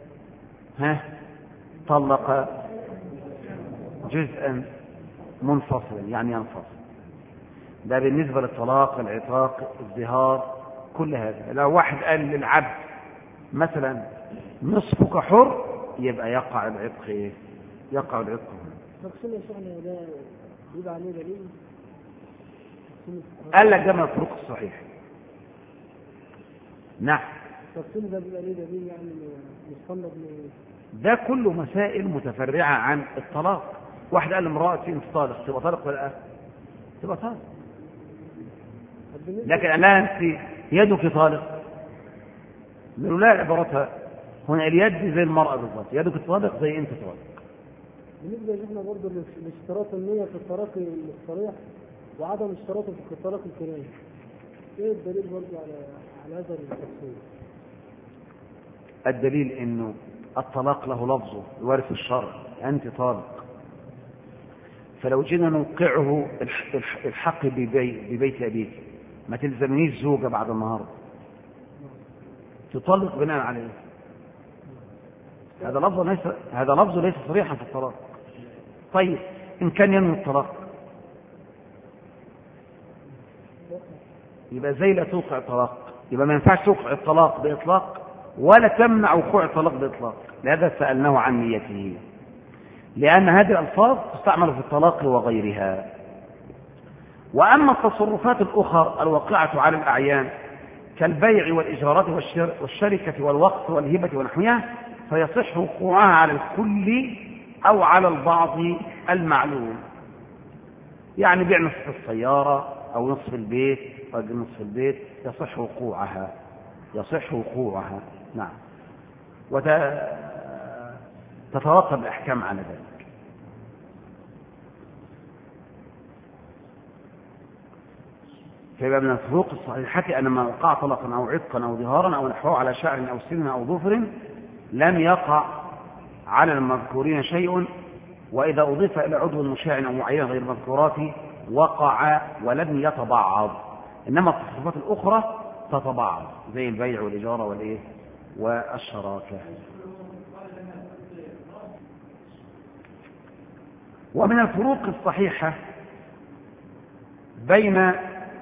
طلق جزءا منفصلا يعني ينفصل. ده بالنسبة للطلاق، العتاق، الظهار، كل هذا. لو واحد قال للعبد مثلا نصفك حر، يبقى يقع العتق. يقع العتق. تقسيم يا شيخنا ده يبقى عليه دليل؟ قال لك ده من الفروق الصحيح. نعم. تقسيم ده بيبقى عليه دليل يعني مستند ده كله مسائل متفرعة عن الطلاق. واحد قال لامرأتي انت طالق، تبقى طالق ولا لا؟ تبقى طالق. لكن لا انت يدك طالق، من لا عبارتها هنا اليد زي المرأة بالضبط، يدك طالق زي انت طالق. بالنسبة لنا برضه لاشتراط النية في الطلاق الصريح وعدم اشتراطه في الطلاق الكناية، ايه الدليل برضه على هذا التفصيل؟ الدليل انه الطلاق له لفظه يورث الشرع، انت طالق. فلو جينا نوقعه الحق ببيت ابيك، ما تلزمنيش زوجة بعد النهارده، تطلق بناء عليه. هذا لفظ ليس صريحا في الطلاق. طيب إن كان ينوي الطلاق يبقى زي لا توقع طلاق، يبقى ما ينفعش توقع الطلاق بإطلاق ولا تمنع وقوع الطلاق بإطلاق. لهذا سألناه عن نيته، لأن هذه الألفاظ تستعمل في الطلاق وغيرها. وأما التصرفات الأخرى الواقعة على الأعيان كالبيع والإجارات والشركة والوقف والهبة ونحوها فيصح وقوعها على الكل أو على البعض المعلوم. يعني بيع نصف السيارة أو نصف البيت أو نصف البيت يصح وقوعها. نعم. وتترتب الأحكام على ذلك. فيبقى من الفروق الصحيحة أن ما وقع طلقا أو عتقا أو ظهارا أو نحوه على شعر أو سن أو ظفر لم يقع على المذكورين شيء، وإذا أضيف إلى عضو مشاع أو معين غير المذكورات وقع ولم يتبعض. إنما التصرفات الأخرى تتبعض زي البيع والإجارة والشراكة. ومن الفروق الصحيحة بين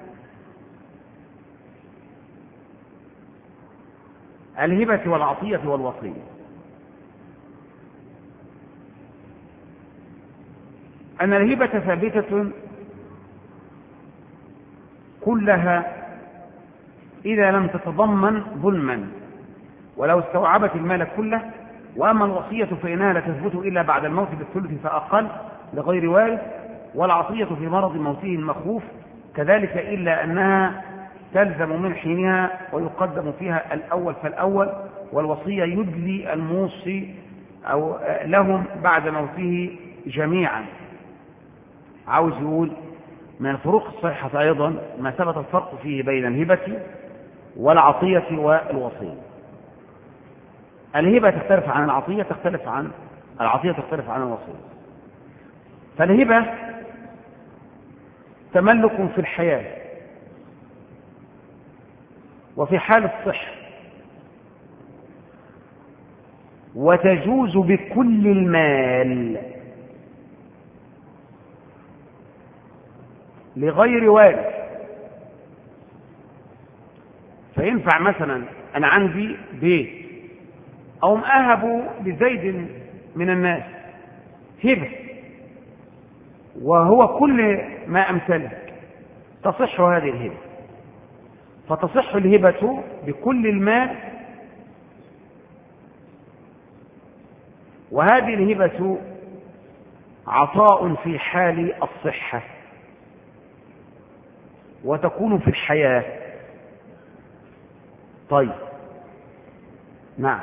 الهبة والعطية والوصية أن الهبة ثابتة كلها إذا لم تتضمن ظلما ولو استوعبت المال كله. وأما الوصية فإنها لا تثبت إلا بعد الموت بالثلث فأقل لغير وارث، والعطية في مرض موته المخوف كذلك، إلا أنها تلزم من حينها ويقدم فيها الأول فالأول، والوصية يدلي الموصي أو لهم بعد موته جميعا. عاوز يقول من الفروق الصحيحة أيضا ما ثبت الفرق فيه بين الهبة والعطية والوصية. الهبة تختلف عن العطية، تختلف عن الوصية. فالهبة تملك في الحياة وفي حال الصحة، وتجوز بكل المال لغير وارث. فينفع مثلا أنا عندي بيت أو مأهب لزيد من الناس هبة وهو كل ما أمتلك، تصح هذه الهبة. فتصح الهبة بكل المال، وهذه الهبة عطاء في حال الصحة وتكون في الحياة. طيب نعم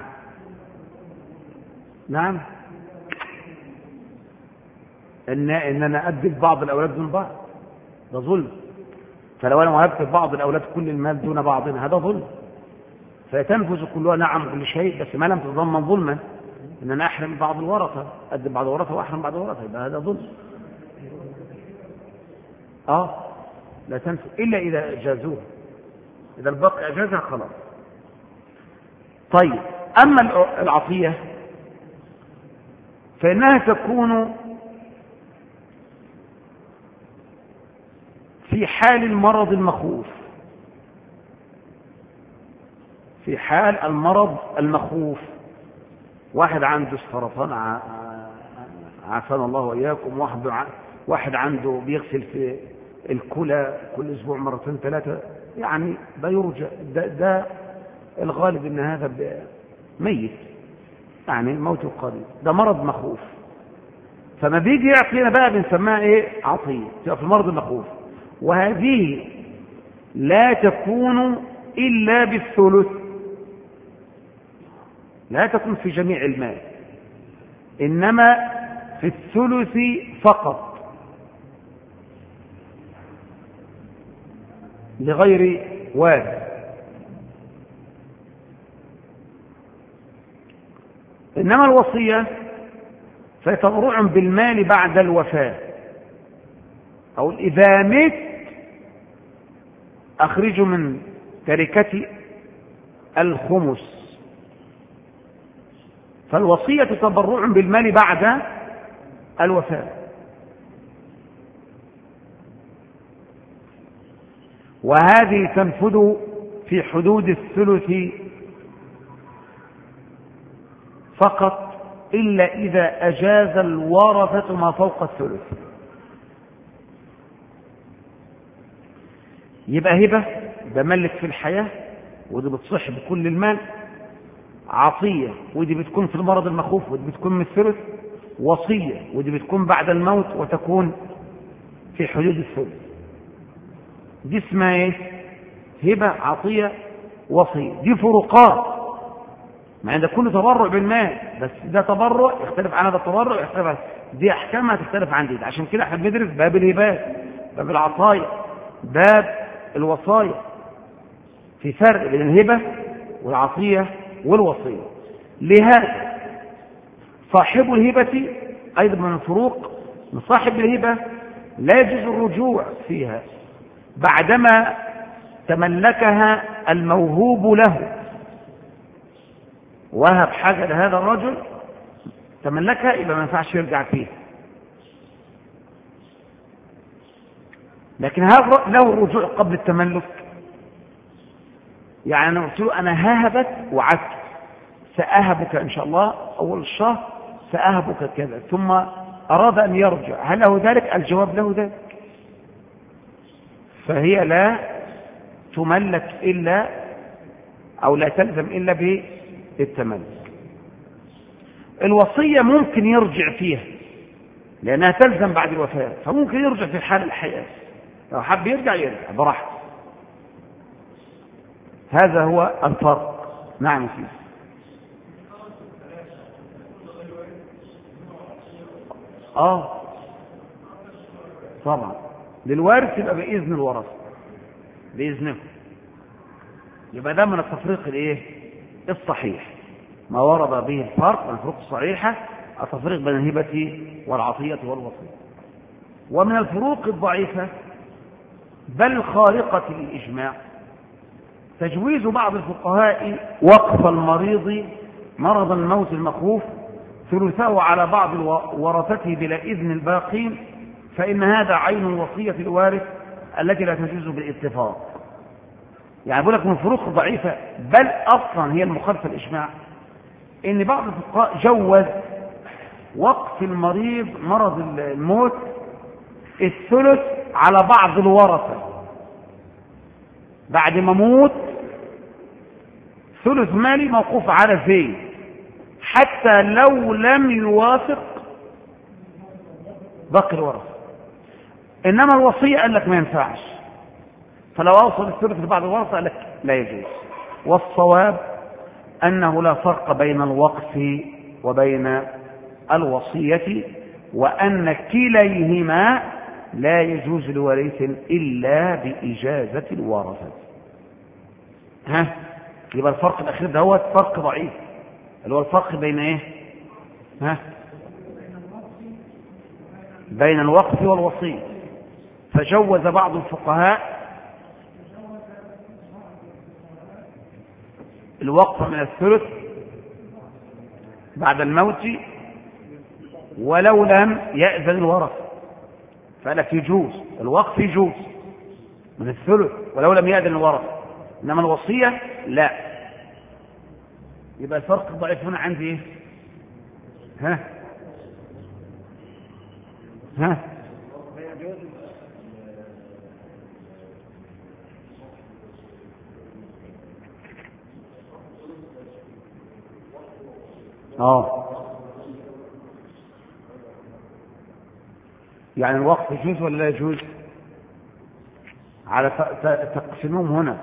إن أنا أدب بعض الأولاد دون بعض ده ظلم. فلو أنا وهبت بعض الأولاد كل المال دون بعض هذا ظلم، فتنفذ كلها نعم كل شيء، بس ما لم تتضمن ظلما إن أنا أحرم بعض الورثة، أدب بعض الورثة وأحرم بعض الورثة، يبقى هذا ظلم. لا تنفذ إلا إذا أجازوها، إذا الباقي أجازها خلاص. طيب أما العطية فإنها تكون في حال المرض المخوف، في حال المرض المخوف. واحد عنده السرطان عافانا الله وإياكم، واحد عنده بيغسل في الكلى كل أسبوع مرتين ثلاثة، يعني ده يرجى، ده الغالب ان هذا ميت، يعني الموت القريب، ده مرض مخوف. فما بيجي يعطينا بقى بنسميها عطية، تبقى في المرض المخوف، وهذه لا تكون إلا بالثلث، لا تكون في جميع المال، إنما في الثلث فقط لغير وارث. إنما الوصية فتبرع بالمال بعد الوفاة، أو إذا مت أخرج من تركتي الخمس، فالوصية تبرع بالمال بعد الوفاة. وهذه تنفذ في حدود الثلث فقط، إلا إذا أجاز الورثة ما فوق الثلث. يبقى هبة ده ملك في الحياة، ودي بتصح بكل المال. عطية ودي بتكون في المرض المخوف، ودي بتكون من الثلث. وصية ودي بتكون بعد الموت وتكون في حدود الثلث. دي اسمها ايه؟ هبة، عطية، وصية. دي فروقات، مع ده كله تبرع بالمال، بس ده تبرع يختلف عن هذا التبرع، يختلف عن دي احكامها تختلف عن دي. عشان كده احنا بندرس باب الهبات، باب العطايا، باب الوصايا. في فرق بين الهبة والعطية والوصية. لهذا صاحب الهبة أيضا من الفروق، من صاحب الهبة لا يجوز الرجوع فيها بعدما تملكها الموهوب له. وهب حاجة لهذا الرجل تملكها، يبقى ما ينفعش يرجع فيها. لكن هل له الرجوع قبل التملك؟ يعني أنا قلت له أنا هاهبت وعدت، سأهبك إن شاء الله أول الشهر، سأهبك كذا، ثم أراد أن يرجع، هل له ذلك؟ الجواب له ذلك. فهي لا تملك إلا، أو لا تلزم إلا بالتملك. الوصية ممكن يرجع فيها لأنها تلزم بعد الوفاة، فممكن يرجع في حال الحياة، لو حب يرجع يرجع براحته. هذا هو الفرق. نعم فيه. طبعا للوارث يبقى بإذن الورثة، بإذنه. يبقى ده من التفريق الايه الصحيح، ما ورد به الفرق من الفروق الصحيحة، التفريق بين الهبة والعطية والوصية. ومن الفروق الضعيفة بل خارقة للإجماع تجويز بعض الفقهاء وقف المريض مرض الموت المخوف ثلثه على بعض ورثته بلا إذن الباقين، فإن هذا عين الوصية الوارث التي لا تجوز بالاتفاق. يعني بقول لك من الفروق الضعيفة بل أصلا هي المخالفة الإجماع، إن بعض الفقهاء جوز وقف المريض مرض الموت الثلث على بعض الورثة بعد ما موت، ثلث مالي موقوف على زين، حتى لو لم يوافق باقي الورثة. إنما الوصية قال لك ما ينفعش، فلو أوصل الثلث لبعض الورثة قال لك لا يجوز. والصواب أنه لا فرق بين الوقف وبين الوصية، وأن كليهما لا يجوز لوارث إلا بإجازة الورثة. يبقى الفرق الأخير ده هو فرق ضعيف، اللي هو الفرق بين إيه؟ بين الوقف والوصية. فجوز بعض الفقهاء الوقف من الثلث بعد الموت ولو لم يأذن الورثة، فلك يجوز الوقف، يجوز من الثلث ولو لم يأذن الورثة، إنما الوصية لا. يبقى الفرق الضعيف هنا عندي إيه؟ يعني الوقف يجوز ولا لا يجوز؟ على تقسمهم هنا.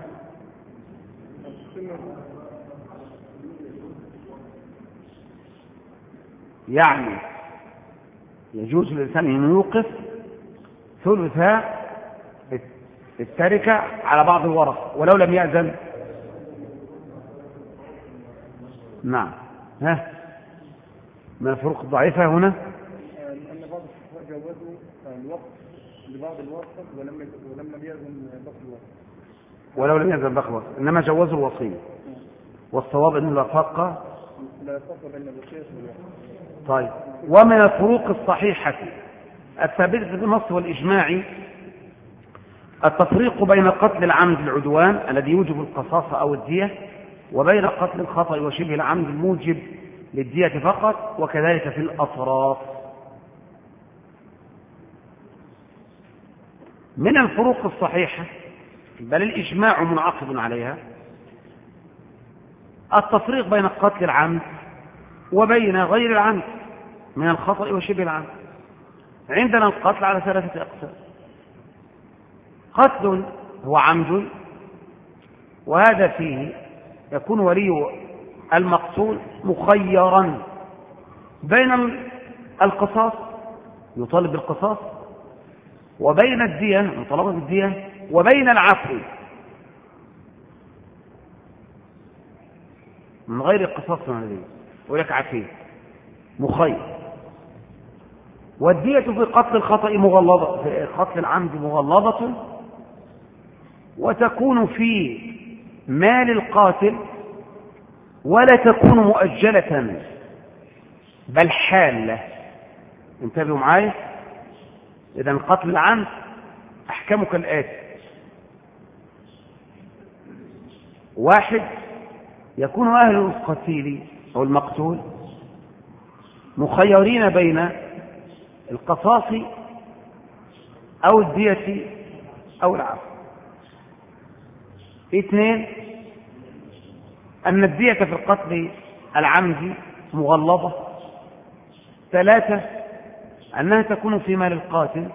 يعني يجوز للإنسان أن يوقف ثلث التركة على بعض الورثة ولو لم يأذن. نعم. من الفروق الضعيفة هنا أن بعض الفقهاء جوزوا الوقف لبعض الورثة ولم يأذن باقي الورثة، ولو لم يأذن باقي الورثة، إنما جوزوا الوصية. والصواب أنه لا فرق لا فرق بين القياس والوقت. طيب، ومن الفروق الصحيحة الثابتة بالنص والإجماع التفريق بين قتل العمد العدوان الذي يوجب القصاص أو الدية، وبين قتل الخطأ وشبه العمد الموجب للدية فقط، وكذلك في الأطراف. من الفروق الصحيحة بل الإجماع منعقد عليها التفريق بين قتل العمد وبين غير العمد من الخطأ وشبه العمد. عندنا القتل على 3 أقسام: قتل هو عمد، وهذا فيه يكون ولي المقتول مخيرا بين القصاص، يطالب بالقصاص، وبين الدية، مطالبة بالدية، وبين العفو من غير القصاص من الدية، ولك عفيه مخير. والدية في قتل الخطأ مغلظة، في قتل العمد مغلظة، وتكون في مال القاتل ولا تكون مؤجلة بل حالة. انتبهوا معايا. إذن قتل العمد أحكامه كالآتي: 1، يكون أهل القتيل أو المقتول مخيرين بين القصاص أو الدية أو العفو. 2، أن الدية في القتل العمد مغلظة. 3، أنها تكون في مال القاتل.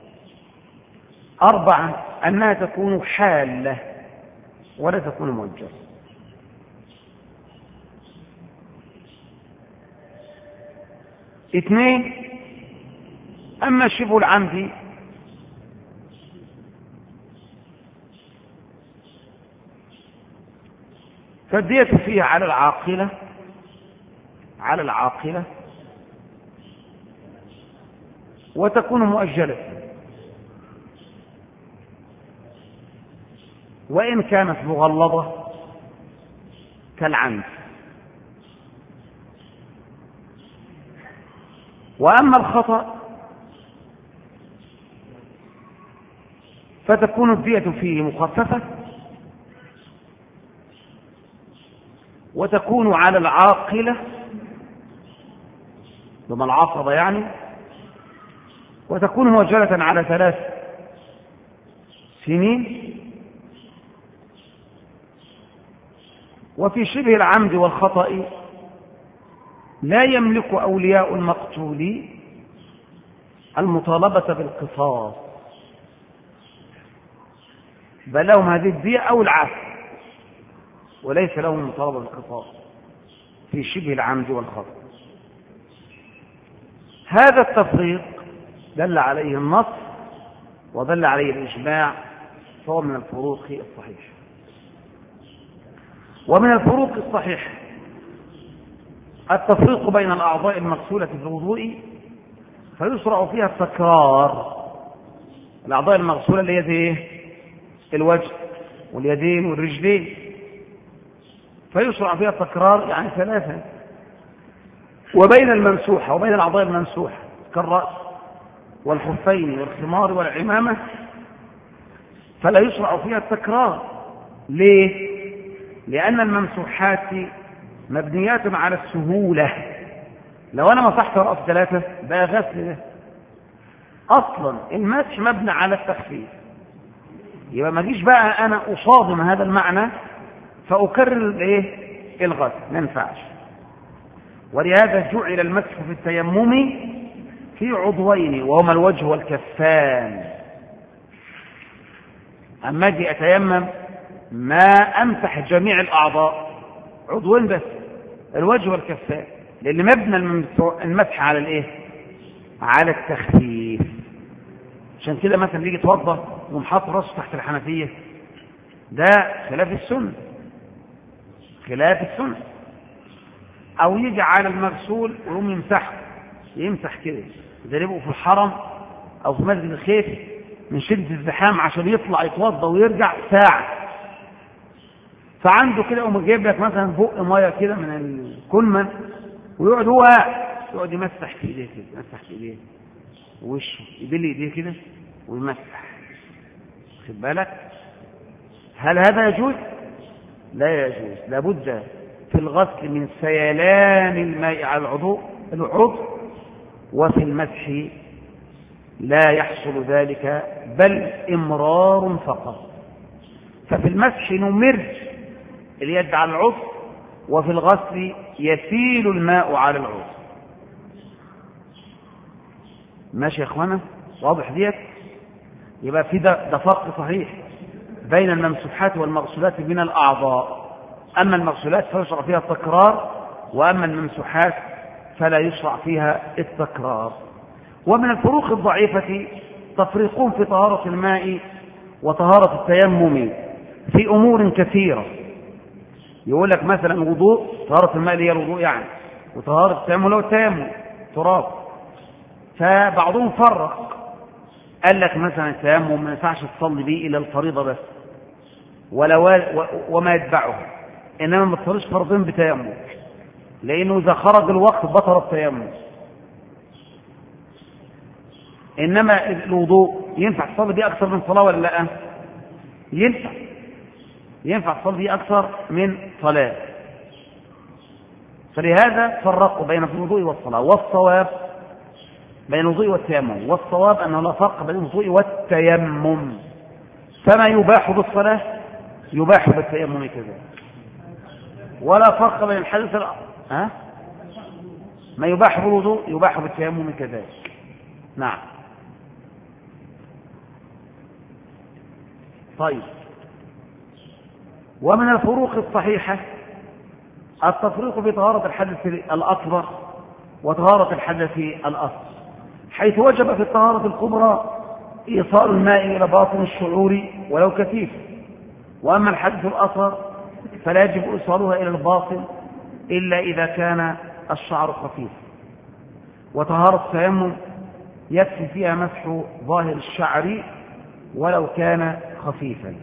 4، أنها تكون حالة ولا تكون مؤجلة. 2، أما شبه العمد فالدية فيها على العاقلة وتكون مؤجلة، وإن كانت مغلظة كالعمد. وأما الخطأ فتكون الدية فيه مخففة وتكون على العاقلة ضمن العصبة يعني، وتكون مؤجلة على 3 سنين. وفي شبه العمد والخطأ لا يملك أولياء المقتول المطالبة بالقصاص، بل لهم هذه الدية أو العفو، وليس لهم المطالبة بالقصاص في شبه العمد والخطأ. هذا التفريق دل عليه النص ودل عليه الإجماع، فهو من الفروق الصحيحة. ومن الفروق الصحيحة التفريق بين الأعضاء المغسولة في الوضوء فيشرع فيها التكرار. الأعضاء المغسولة اللي هي الوجه واليدين والرجلين، فيشرع فيها التكرار يعني 3. وبين الممسوحة وبين الأعضاء الممسوحة كالرأس والخفين والخمار والعمامة فلا يشرع فيها التكرار. ليه؟ لأن الممسوحات مبنيات على السهولة. لو أنا مسحت رأس 3 بقى غسل ده. أصلا المسح مبني على التخفيف، يبقى ما جيش بقى أنا أصادم هذا المعنى فأكرر الغسل، ما ينفعش. ولهذا جعل المسح في التيمم في عضوين وهما الوجه والكفان. أما أجي أتيمم ما أمسح جميع الأعضاء، عضوين بس، الوجه والكفان، لأن مبنى المسح على على التخفيف. عشان كده مثلا يجي يتوضا ومحط راسه تحت الحنفية، ده خلاف السنة، خلاف السنة. أو يجي على المغسول ويقوم يمسح كده، ده يبقوا في الحرم أو في مسجد الخيف من شدة الزحام عشان يطلع يتوضا ويرجع ساعة، فعنده كده يقوم جايب لك مثلا فوق ميه كده من الكلمه، ويقعد هو يقعد يمسح في ايديه كده، يمسح في ايديه وشه، يبل ايديه كده ويمسح. خد بالك، هل هذا يجوز؟ لا يجوز. لابد في الغسل من سيلان الماء على العضو، وفي المسح لا يحصل ذلك، بل إمرار فقط. ففي المسح نمر اليد على العضو، وفي الغسل يسيل الماء على العضو. ماشي يا اخوانا؟ واضح ديت؟ يبقى في ده فرق صحيح بين الممسوحات والمغسولات من الأعضاء. أما المغسولات فيشرع فيها التكرار، وأما الممسوحات فلا يشرع فيها التكرار. ومن الفروق الضعيفة تفريقون في طهارة الماء وطهارة التيمم في أمور كثيرة. يقول لك مثلا وضوء، طهارة الماء اللي هي الوضوء يعني، وطهارة التيمم لو التيمم تراب. فبعضهم فرق، قال لك مثلا التيمم ما ينفعش تصلي به إلى الفريضة بس وما يتبعه، إنما ما تصليش فرضين بتيمم، لأنه إذا خرج الوقت بطل التيمم. إنما الوضوء ينفع تصلي به أكثر من صلاة ولا لا؟ ينفع تصلي به أكثر من صلاة. فلهذا فرقوا بين الوضوء والصلاة. والصواب بين الوضوء والتيمم، والصواب أنه لا فرق بين الوضوء والتيمم، فما يباح بالصلاة يباح بالتيمم كذا، ولا فرق بين الحدث ما يباح بالوضوء يباح بالتيمم كذلك. نعم. طيب، ومن الفروق الصحيحة التفريق بطهارة الحدث الأكبر وطهارة الحدث الأصغر، حيث وجب في الطهارة الكبرى إيصال الماء إلى باطن الشعور ولو كثيف، وأما الحدث الأصغر فلا يجب إيصالها إلى الباطن إلا إذا كان الشعر خفيف. وطهارة التيمم يكفي فيها مسح ظاهر الشعر ولو كان خفيفا.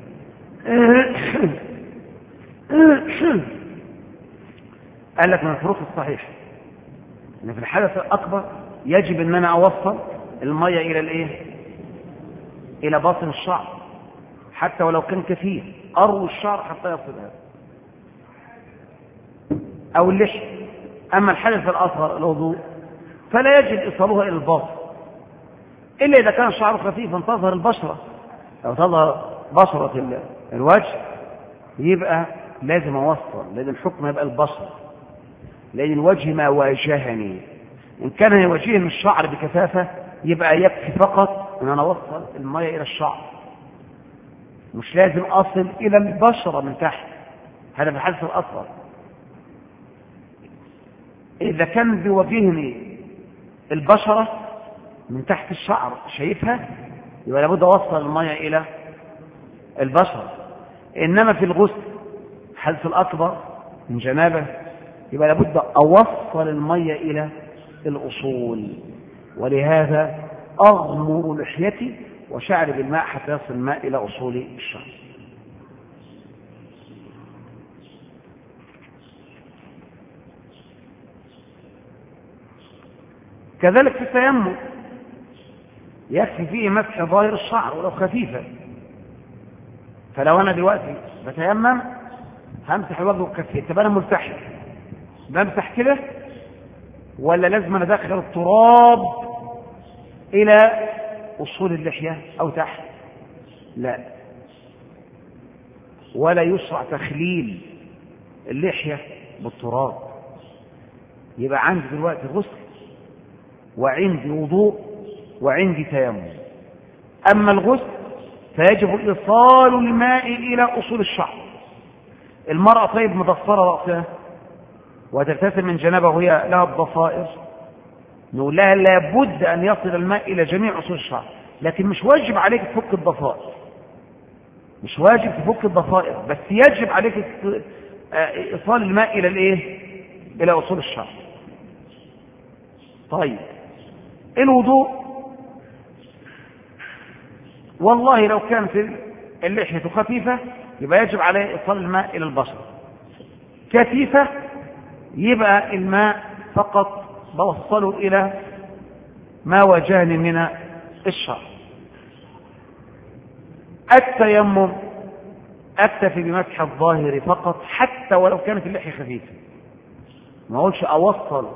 قال لك من الفروق الصحيحة ان في الحدث الاكبر يجب ان انا اوصل الميه الى الايه؟ الى باطن الشعر، حتى ولو كان كثير، اروي الشعر حتى يصل هذا او اللحية. اما الحدث الاصغر الوضوء فلا يجب ايصالها الى الباطن الا اذا كان الشعر خفيفا تظهر البشره، لو تظهر بشره الوجه يبقى لازم اوصل، لازم الحكم يبقى البشره، لأن الوجه ما واجهني. إن كان يواجهني الشعر بكثافة يبقى يكفي فقط أن أنا أوصل المية إلى الشعر، مش لازم أصل إلى البشرة من تحت. هذا في الحدث الأصغر. إذا كان بيواجهني البشرة من تحت الشعر شايفها يبقى لابد أوصل المية إلى البشرة. إنما في الغسل الحدث الأكبر من جنابه يبقى لابد أوصل المية إلى الأصول، ولهذا أغمر لحيتي وشعري بالماء حتى يصل الماء إلى أصول الشعر. كذلك في التيمم يكفي فيه مسح ظاهر الشعر ولو خفيفا. فلو أنا دلوقتي بتيمم همسح الوجه والكفين، طب أنا ملتحي بمسح كده ولا لازم أنا أدخل التراب إلى أصول اللحية أو تحت؟ لا، ولا يشرع تخليل اللحية بالتراب. يبقى عندي دلوقتي غسل وعندي وضوء وعندي تيمم. أما الغسل فيجب إيصال الماء إلى أصول الشعر. المرأة طيب مضفرة رأسها وتغتسل من جنابه وهي لها الضفائر، نقول لها لابد أن يصل الماء إلى جميع أصول الشعر، لكن مش واجب عليك تفك الضفائر، مش واجب تفك الضفائر، بس يجب عليك إيصال الماء إلى الإيه؟ إلى أصول الشعر. طيب الوضوء والله لو كانت اللحية خفيفة يبقى يجب عليه إيصال الماء إلى البشرة. كثيفة يبقى الماء فقط بوصله إلى ما واجهني من الشعر. التيمم أكتفي بمسح الظاهر فقط حتى ولو كانت اللحية خفيفة، ما أقولش أوصل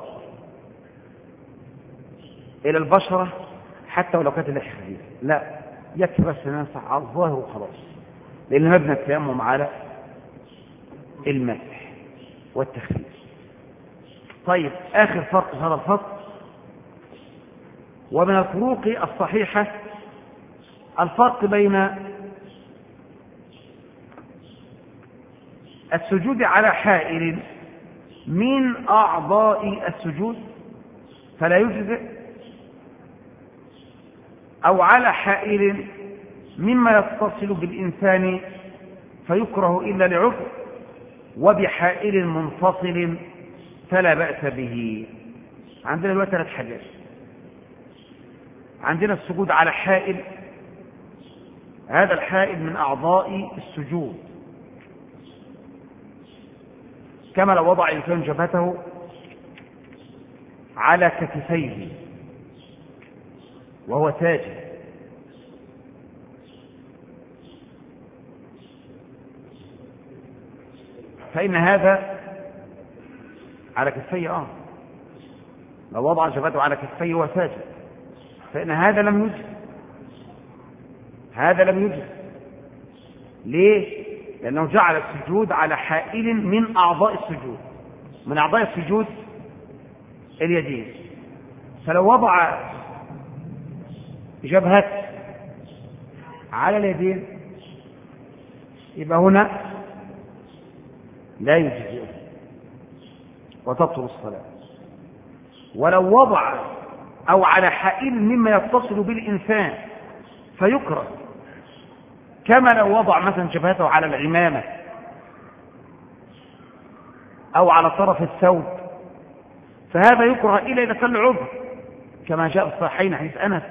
إلى البشرة حتى ولو كانت اللحية خفيفة، لا، يكفي بس نمسح على الظاهر وخلاص، لأن مبنى التيمم على المسح والتخفيف. طيب، آخر فرق في هذا الفصل، ومن الفروق الصحيحة الفرق بين السجود على حائل من أعضاء السجود فلا يجزئ، أو على حائل مما يتصل بالإنسان فيكره إلا لعذر، وبحائل منفصل فلا بأس به. عندنا دلوقتي 3 حاجات. عندنا السجود على حائل، هذا الحائل من أعضاء السجود، كما لو وضع الإنسان جبهته على كتفيه وهو ساجد، فإن هذا على كتفيه لو وضع جبهته على كتفيه وهو ساجد فإن هذا لم يجز، هذا لم يجز. ليه؟ لأنه جعل السجود على حائل من أعضاء السجود، من أعضاء السجود اليدين، فلو وضع جبهته على اليدين يبقى هنا لا يجزئه وتبطل الصلاة. ولو وضع أو على حائل مما يتصل بالإنسان فيكره، كما لو وضع مثلا جبهته على العمامة أو على طرف الثوب فهذا يكره إلا إذا كان عذر، كما جاء في الصحيحين حديث أنس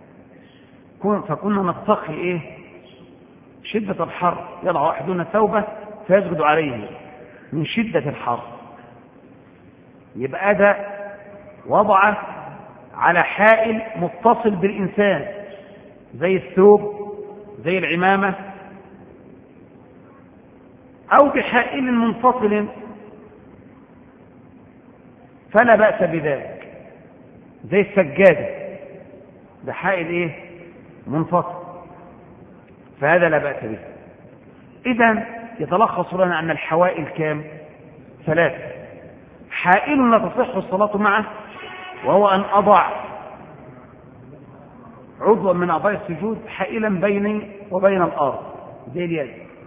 فكنا نتقي شدة الحر، يضع أحدنا ثوبه فيسجد عليه من شدة الحر، يبقى هذا وضع على حائل متصل بالإنسان زي الثوب زي العمامة، أو بحائل منفصل فلا بأس بذلك، زي السجادة بحائل منفصل، فهذا لا بأس به. إذن يتلخص لنا أن الحوائل كام؟ 3. حائل لا تصح الصلاة معه، وهو أن أضع عضوا من أعضاء السجود حائلا بيني وبين الأرض زي اليد.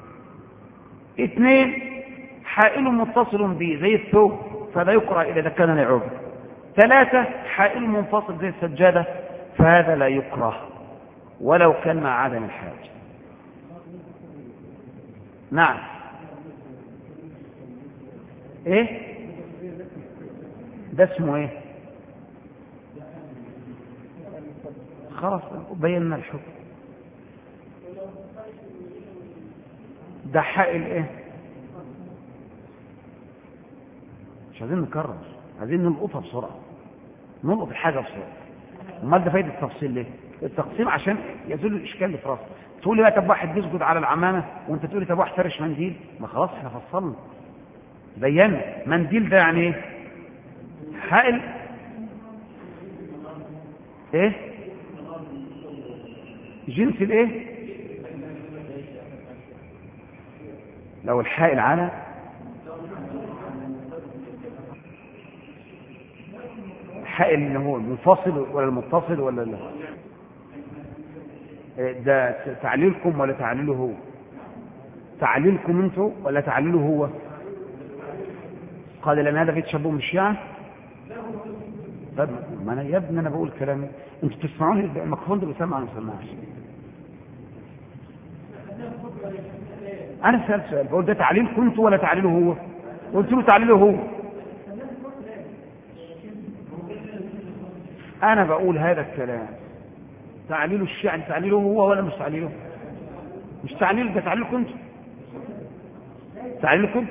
2. حائل متصل به زي الثوب فلا يكره إذا كان لعذر. 3. حائل منفصل زي السجادة فهذا لا يكره ولو كان مع عدم الحاجة. نعم. ده اسمه خلاص بينا الحكم. ده حائل مش عايزين نكرر، عايزين نلقطها بسرعة، نلقط الحاجة بسرعة. امال ده فايدة التفصيل ليه؟ التقسيم عشان يزول الإشكال اللي في راسك. تقول لي بقى طب واحد بيسجد على العمامة وانت تقول لي طب واحد فرش منديل، ما خلاص احنا فصلنا بينا. منديل ده يعني حائل جنس لو الحائل على الحائل اللي هو المنفصل ولا المتصل ولا لا، ده تعليلكم ولا تعليله هو؟ تعليلكم انتوا ولا تعليله هو؟ قال لان هذا في تشبه من الشيعة. طب ما انا يا ابني انا بقول كلامي انتوا تسمعوني، الميكروفون ده بيسمع ولا ما بيسمعش؟ انا سألت سؤال بقول ده تعليلكم انتوا ولا تعليله هو؟ قلت له تعليله هو. انا بقول هذا الكلام تعليل الشيعة تعليله هو ولا مش تعليله؟ مش تعليل، ده تعليلكم انتوا. تعليل كنت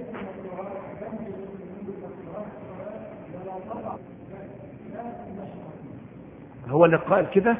هو اللي قال كده.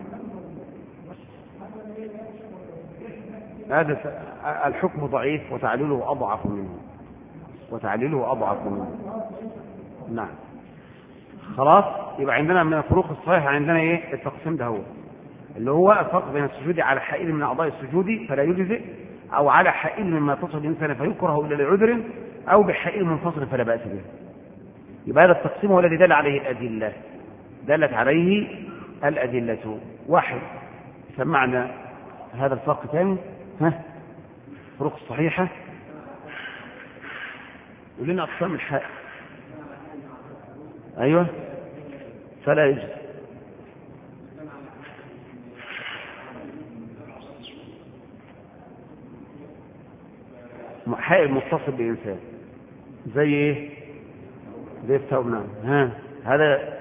هذا الحكم ضعيف وتعليله أضعف منه، وتعليله أضعف منه. نعم خلاص. يبقى عندنا من الفروق الصحيحة عندنا ايه التقسيم ده، هو اللي هو الفرق بين السجود على حائل من أعضاء السجود فلا يجزئ، أو على حائل مما تصل الإنسان فيكره إلا لعذر، أو بحائل منفصل فلا بأس به. يبقى هذا التقسيم هو الذي دل عليه الأدلة، دلت عليه الأدلة. واحد سمعنا هذا الفرق ثاني، فروق الصحيحة ولنا أقسام الحائل. أيوة فلا يجوز. حائل متصل بإنسان زي ايه؟ زي الثوب. نعم هذا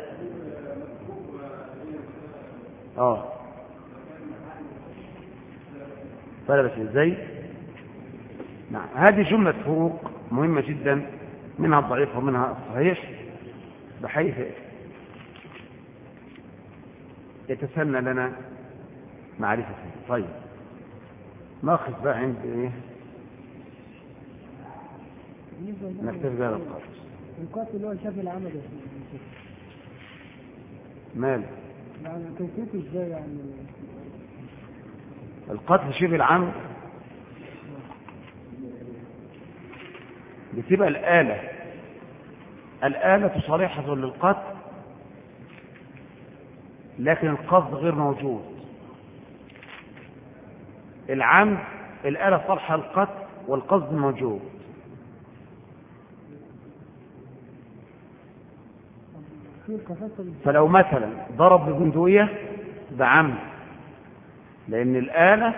فلا بس زي. نعم هذه جملة فروق مهمة جدا، منها الضعيف ومنها الصحيح، بحيث يتسنى لنا معرفته. طيب ناخذ بقى عند ايه؟ نكتب بهذا القدر. القاتل اللي هو شاف العمل مال يعني كيفيته ازاي يعني؟ القتل شبه العمد بتبقى الآلة صريحة للقتل، لكن القصد غير موجود. العمد الآلة صالحة للقتل والقصد موجود. فلو مثلا ضرب ببندقية بعمد، لأن الآلة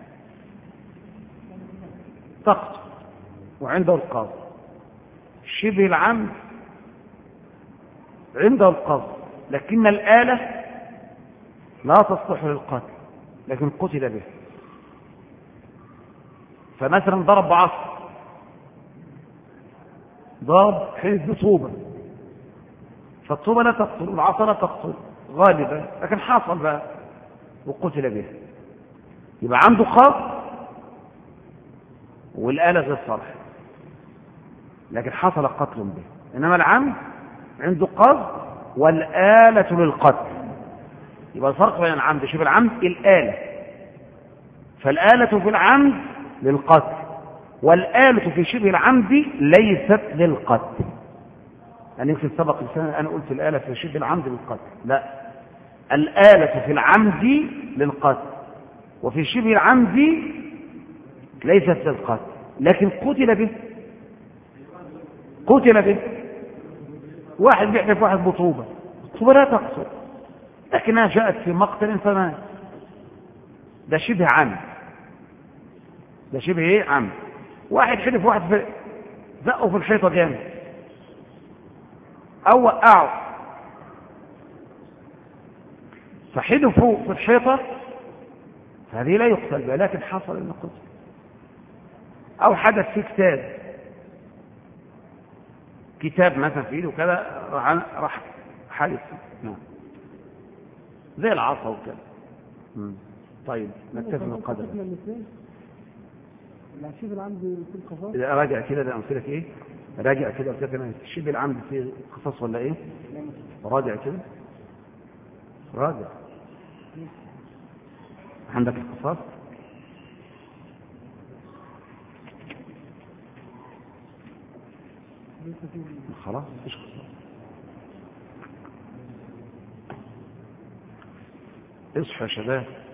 تقتل وعنده القصد. شبه العمد عنده القصد، لكن الآلة لا تصلح للقتل لكن قتل به. فمثلا ضرب بعصا، ضرب حيث بطوبة، فالطوبة لا تقتل والعصا لا تقتل غالبا، لكن حاصل بقى وقتل به. يبقى عنده قصد والآلة غير صالحة لكن حصل قتل به. إنما العمد عنده قصد والآلة للقتل. يبقى الفرق بين العمد شوف العمد الآلة، فالآلة في العمد للقتل، والآلة في شبه العمد ليست للقتل. أنا يمكن سبق لسنة أنا قلت الآلة في شبه العمد للقتل، لا، الآلة في العمد للقتل وفي شبه العمد ليست للقتل لكن قتل به. قتل به. واحد بيحدث واحد بطوبة، الطوبة لا تقتل لكنها جاءت في مقتل فمات. ده شبه عمد، ده شبه ايه؟ عمد. واحد حدف واحد زقه في الحيطة جامد او وقعه، فحدفه في الحيطة، هذه لا يقتل بها لكن حصل انه قتل. او حدث في كتاب مثلا في ايده كذا راح حادث، نعم، زي العصا وكذا. طيب نكتفي من القدر. شبه العمد في القصاص. راجع كده، ده قلت لك ايه؟ راجع كده قلت لك شبه العمد في القصاص ولا ايه؟ راجع كده، راجع. عندك القصاص؟ خلاص مفيش قصاص. اصحوا يا شباب.